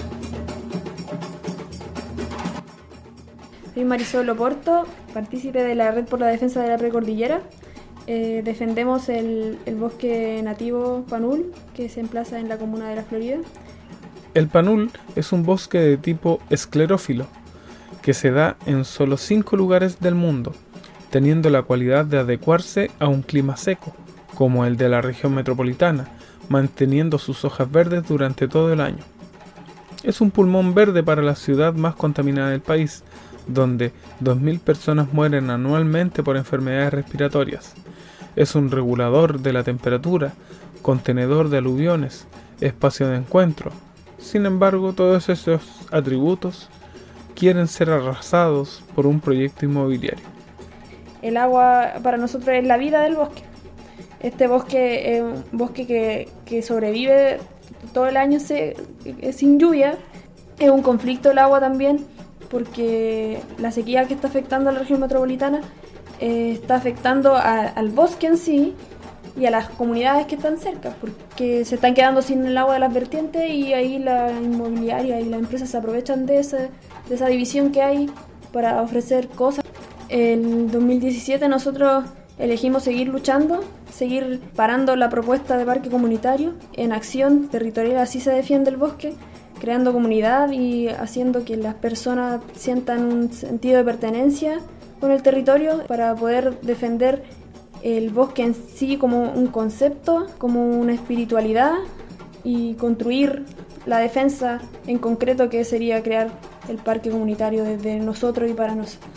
Speaker 3: Soy Marisol Oporto, partícipe de la Red por la Defensa de la Precordillera. Defendemos el bosque nativo Panul, que se emplaza en la comuna de La Florida.
Speaker 11: El Panul es un bosque de tipo esclerófilo, que se da en solo 5 lugares del mundo, teniendo la cualidad de adecuarse a un clima seco, como el de la región metropolitana, manteniendo sus hojas verdes durante todo el año. Es un pulmón verde para la ciudad más contaminada del país, donde 2.000 personas mueren anualmente por enfermedades respiratorias. Es un regulador de la temperatura, contenedor de aluviones, espacio de encuentro. Sin embargo, todos esos atributos quieren ser arrasados por un proyecto inmobiliario.
Speaker 3: El agua para nosotros es la vida del bosque. Este bosque es un bosque que sobrevive todo el año sin lluvia. Es un conflicto el agua también, porque la sequía que está afectando a la región metropolitana está afectando al bosque en sí y a las comunidades que están cerca, porque se están quedando sin el agua de las vertientes y ahí la inmobiliaria y las empresas se aprovechan de esa división que hay para ofrecer cosas. En 2017 nosotros elegimos seguir luchando, seguir parando la propuesta de parque comunitario en acción territorial, así se defiende el bosque, creando comunidad y haciendo que las personas sientan un sentido de pertenencia con el territorio para poder defender el bosque en sí como un concepto, como una espiritualidad, y construir la defensa en concreto, que sería crear el parque comunitario desde nosotros y para nosotros.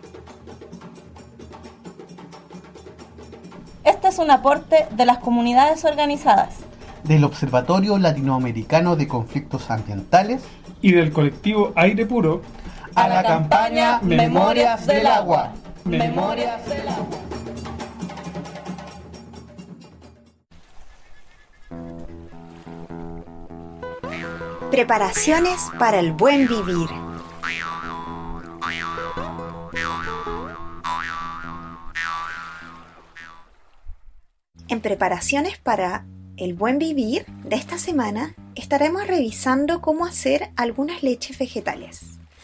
Speaker 12: Este es un aporte de las comunidades organizadas
Speaker 13: del Observatorio Latinoamericano de Conflictos Ambientales
Speaker 11: y del colectivo Aire Puro
Speaker 12: a la campaña Memorias del Agua.
Speaker 13: Memorias del Agua.
Speaker 14: Preparaciones para el buen vivir. En preparaciones para el buen vivir de esta semana estaremos revisando cómo hacer algunas leches vegetales.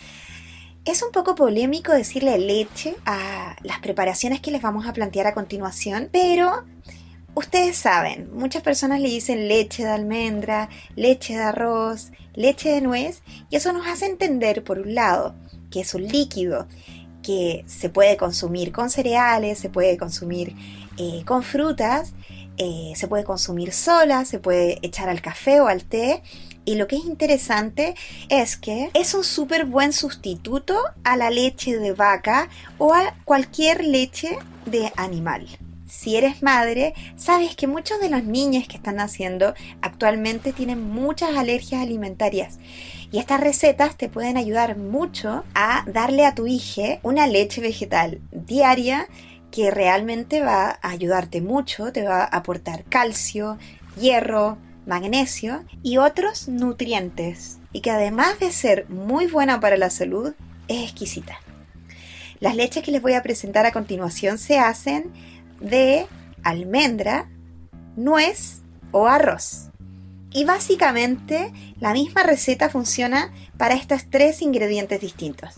Speaker 14: Es un poco polémico decirle leche a las preparaciones que les vamos a plantear a continuación, pero ustedes saben, muchas personas le dicen leche de almendra, leche de arroz, leche de nuez, y eso nos hace entender, por un lado, que es un líquido que se puede consumir con cereales, se puede consumir con frutas, se puede consumir sola, se puede echar al café o al té. Y lo que es interesante es que es un súper buen sustituto a la leche de vaca o a cualquier leche de animal. Si eres madre, sabes que muchos de los niños que están naciendo actualmente tienen muchas alergias alimentarias. Y estas recetas te pueden ayudar mucho a darle a tu hija una leche vegetal diaria que realmente va a ayudarte mucho, te va a aportar calcio, hierro, magnesio y otros nutrientes, y que además de ser muy buena para la salud, es exquisita. Las leches que les voy a presentar a continuación se hacen de almendra, nuez o arroz. Y básicamente la misma receta funciona para estos tres ingredientes distintos.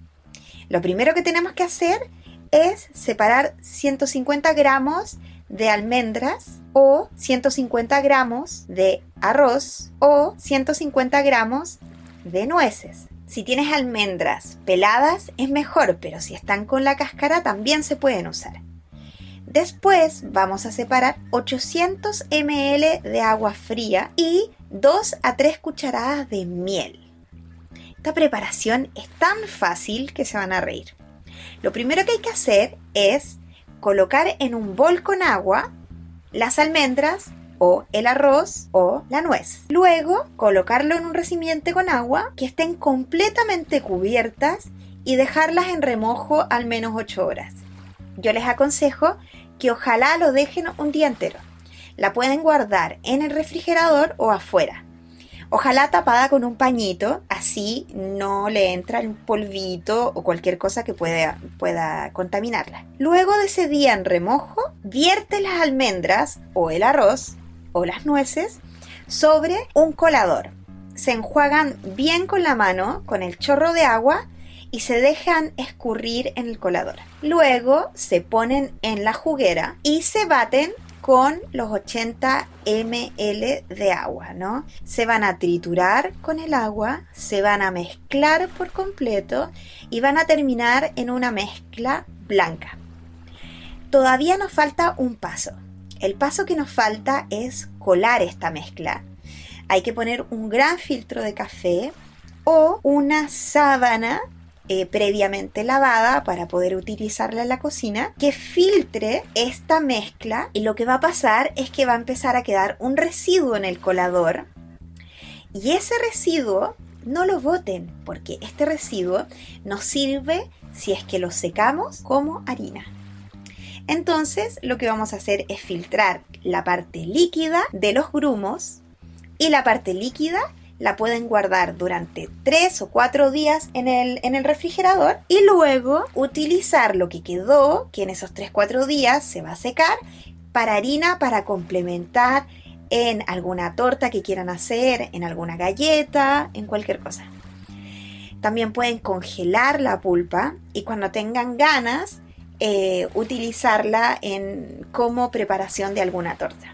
Speaker 14: Lo primero que tenemos que hacer es separar 150 gramos de almendras o 150 gramos de arroz o 150 gramos de nueces. Si tienes almendras peladas es mejor, pero si están con la cáscara también se pueden usar. Después vamos a separar 800 ml de agua fría y 2 a 3 cucharadas de miel. Esta preparación es tan fácil que se van a reír. Lo primero que hay que hacer es colocar en un bol con agua las almendras o el arroz o la nuez. Luego colocarlo en un recipiente con agua que estén completamente cubiertas y dejarlas en remojo al menos 8 horas. Yo les aconsejo que ojalá lo dejen un día entero. La pueden guardar en el refrigerador o afuera. Ojalá tapada con un pañito, así no le entra el polvito o cualquier cosa que pueda contaminarla. Luego de ese día en remojo, vierte las almendras o el arroz o las nueces sobre un colador. Se enjuagan bien con la mano, con el chorro de agua, y se dejan escurrir en el colador. Luego se ponen en la juguera y se baten con los 80 ml de agua, ¿no? Se van a triturar con el agua, se van a mezclar por completo y van a terminar en una mezcla blanca. Todavía nos falta un paso. El paso que nos falta es colar esta mezcla. Hay que poner un gran filtro de café o una sábana previamente lavada para poder utilizarla en la cocina, que filtre esta mezcla, y lo que va a pasar es que va a empezar a quedar un residuo en el colador, y ese residuo no lo boten, porque este residuo nos sirve si es que lo secamos como harina. Entonces lo que vamos a hacer es filtrar la parte líquida de los grumos, y la parte líquida la pueden guardar durante 3 o 4 días en el refrigerador y luego utilizar lo que quedó, que en esos 3-4 días se va a secar, para harina, para complementar en alguna torta que quieran hacer, en alguna galleta, en cualquier cosa. También pueden congelar la pulpa y cuando tengan ganas utilizarla como preparación de alguna torta.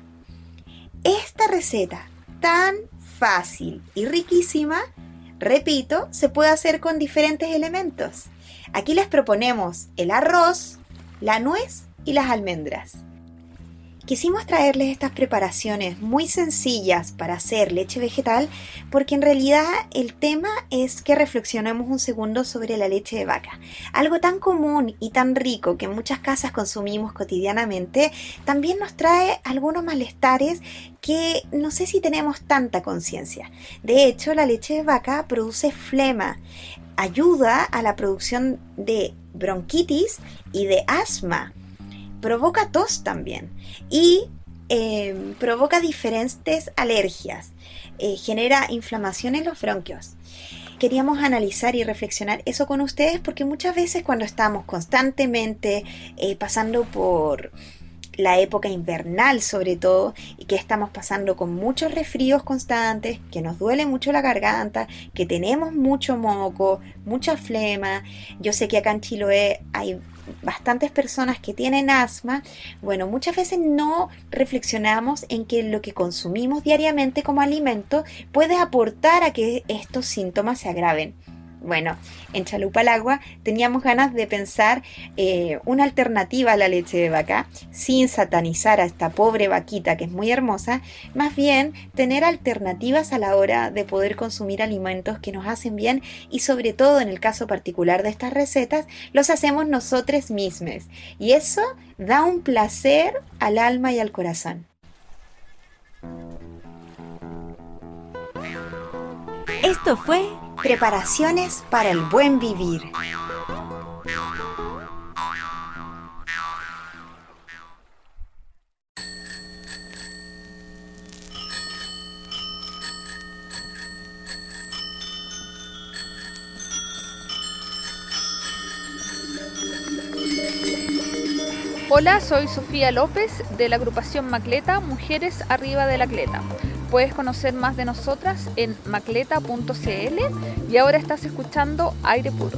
Speaker 14: Esta receta tan fácil y riquísima, repito, se puede hacer con diferentes elementos. Aquí les proponemos el arroz, la nuez y las almendras. Quisimos traerles estas preparaciones muy sencillas para hacer leche vegetal porque en realidad el tema es que reflexionemos un segundo sobre la leche de vaca. Algo tan común y tan rico que en muchas casas consumimos cotidianamente también nos trae algunos malestares que no sé si tenemos tanta conciencia. De hecho, la leche de vaca produce flema, ayuda a la producción de bronquitis y de asma. Provoca tos también y provoca diferentes alergias, genera inflamación en los bronquios. Queríamos analizar y reflexionar eso con ustedes porque muchas veces cuando estamos constantemente pasando por la época invernal sobre todo, y que estamos pasando con muchos resfríos constantes, que nos duele mucho la garganta, que tenemos mucho moco, mucha flema. Yo sé que acá en Chiloé hay bastantes personas que tienen asma. Bueno, muchas veces no reflexionamos en que lo que consumimos diariamente como alimento puede aportar a que estos síntomas se agraven. Bueno, en Chalupa al Agua teníamos ganas de pensar una alternativa a la leche de vaca, sin satanizar a esta pobre vaquita que es muy hermosa, más bien tener alternativas a la hora de poder consumir alimentos que nos hacen bien y sobre todo en el caso particular de estas recetas, los hacemos nosotros mismos y eso da un placer al alma y al corazón.
Speaker 7: Esto fue
Speaker 14: Preparaciones para el buen vivir.
Speaker 1: Hola, soy Sofía López de la agrupación Macleta, Mujeres Arriba de la Cleta. Puedes conocer más de nosotras en macleta.cl y ahora estás escuchando Aire Puro.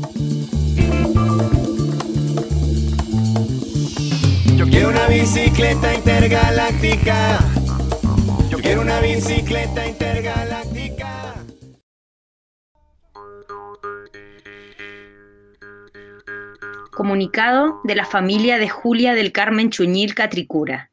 Speaker 15: Yo quiero una bicicleta intergaláctica. Yo quiero una bicicleta intergaláctica.
Speaker 9: Comunicado de la familia de Julia del Carmen Chuñil Catricura.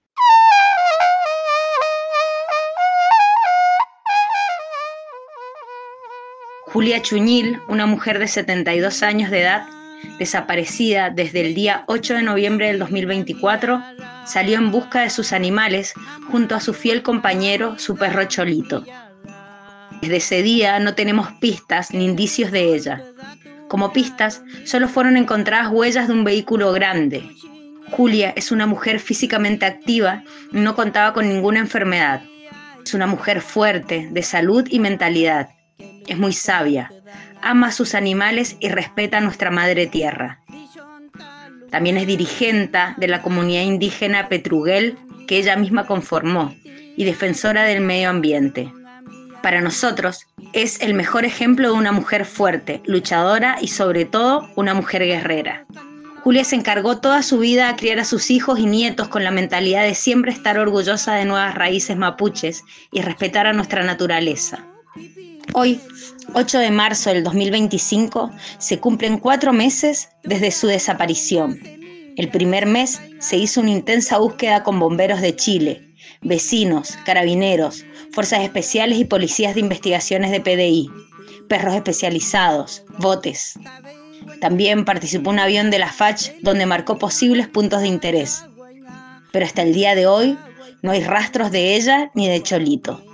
Speaker 9: Julia Chuñil, una mujer de 72 años de edad, desaparecida desde el día 8 de noviembre del 2024, salió en busca de sus animales junto a su fiel compañero, su perro Cholito. Desde ese día no tenemos pistas ni indicios de ella. Como pistas, solo fueron encontradas huellas de un vehículo grande. Julia es una mujer físicamente activa y no contaba con ninguna enfermedad. Es una mujer fuerte, de salud y mentalidad. Es muy sabia, ama a sus animales y respeta a nuestra madre tierra. También es dirigente de la comunidad indígena Petruguel, que ella misma conformó, y defensora del medio ambiente. Para nosotros, es el mejor ejemplo de una mujer fuerte, luchadora y sobre todo una mujer guerrera. Julia se encargó toda su vida a criar a sus hijos y nietos con la mentalidad de siempre estar orgullosa de nuevas raíces mapuches y respetar a nuestra naturaleza. Hoy, 8 de marzo del 2025, se cumplen 4 meses desde su desaparición. El primer mes se hizo una intensa búsqueda con bomberos de Chile, vecinos, carabineros, fuerzas especiales y policías de investigaciones de PDI, perros especializados, botes. También participó un avión de la FACH donde marcó posibles puntos de interés. Pero hasta el día de hoy no hay rastros de ella ni de Cholito.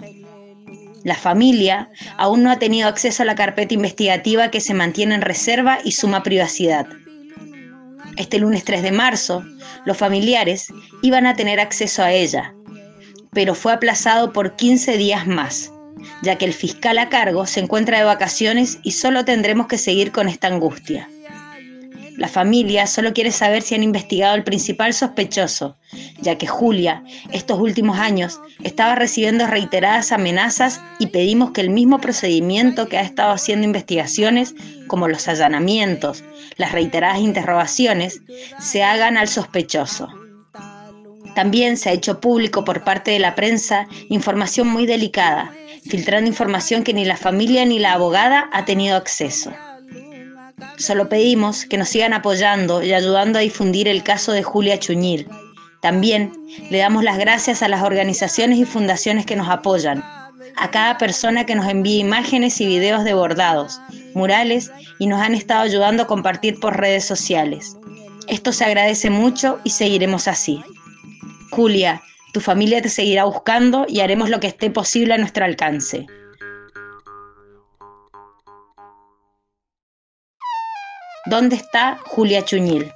Speaker 9: La familia aún no ha tenido acceso a la carpeta investigativa que se mantiene en reserva y suma privacidad. Este lunes 3 de marzo, los familiares iban a tener acceso a ella, pero fue aplazado por 15 días más, ya que el fiscal a cargo se encuentra de vacaciones y solo tendremos que seguir con esta angustia. La familia solo quiere saber si han investigado al principal sospechoso, ya que Julia, estos últimos años, estaba recibiendo reiteradas amenazas y pedimos que el mismo procedimiento que ha estado haciendo investigaciones, como los allanamientos, las reiteradas interrogaciones, se hagan al sospechoso. También se ha hecho público por parte de la prensa información muy delicada, filtrando información que ni la familia ni la abogada ha tenido acceso. Solo pedimos que nos sigan apoyando y ayudando a difundir el caso de Julia Chuñil. También le damos las gracias a las organizaciones y fundaciones que nos apoyan, a cada persona que nos envía imágenes y videos de bordados, murales y nos han estado ayudando a compartir por redes sociales. Esto se agradece mucho y seguiremos así. Julia, tu familia te seguirá buscando y haremos lo que esté posible a nuestro alcance. ¿Dónde está Julia Chuñil?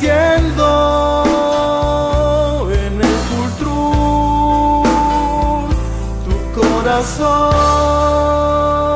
Speaker 15: viviendo en el cultrum tu corazón.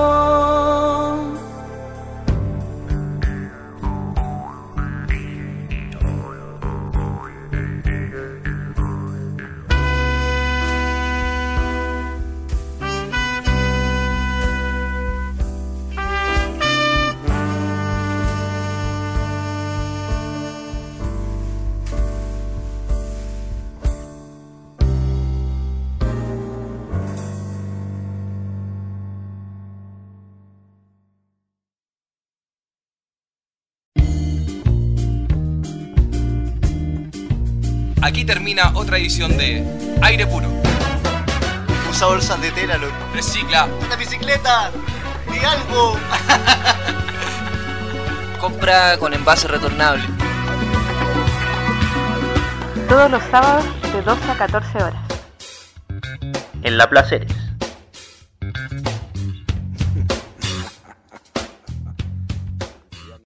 Speaker 16: Aquí termina otra edición de Aire Puro.
Speaker 17: Usa bolsas de tela, loco.
Speaker 16: Recicla.
Speaker 17: ¡Una bicicleta! ¡Di algo!
Speaker 19: Compra con envase retornable.
Speaker 1: Todos los sábados de 12 a 14 horas.
Speaker 21: En La Placeres.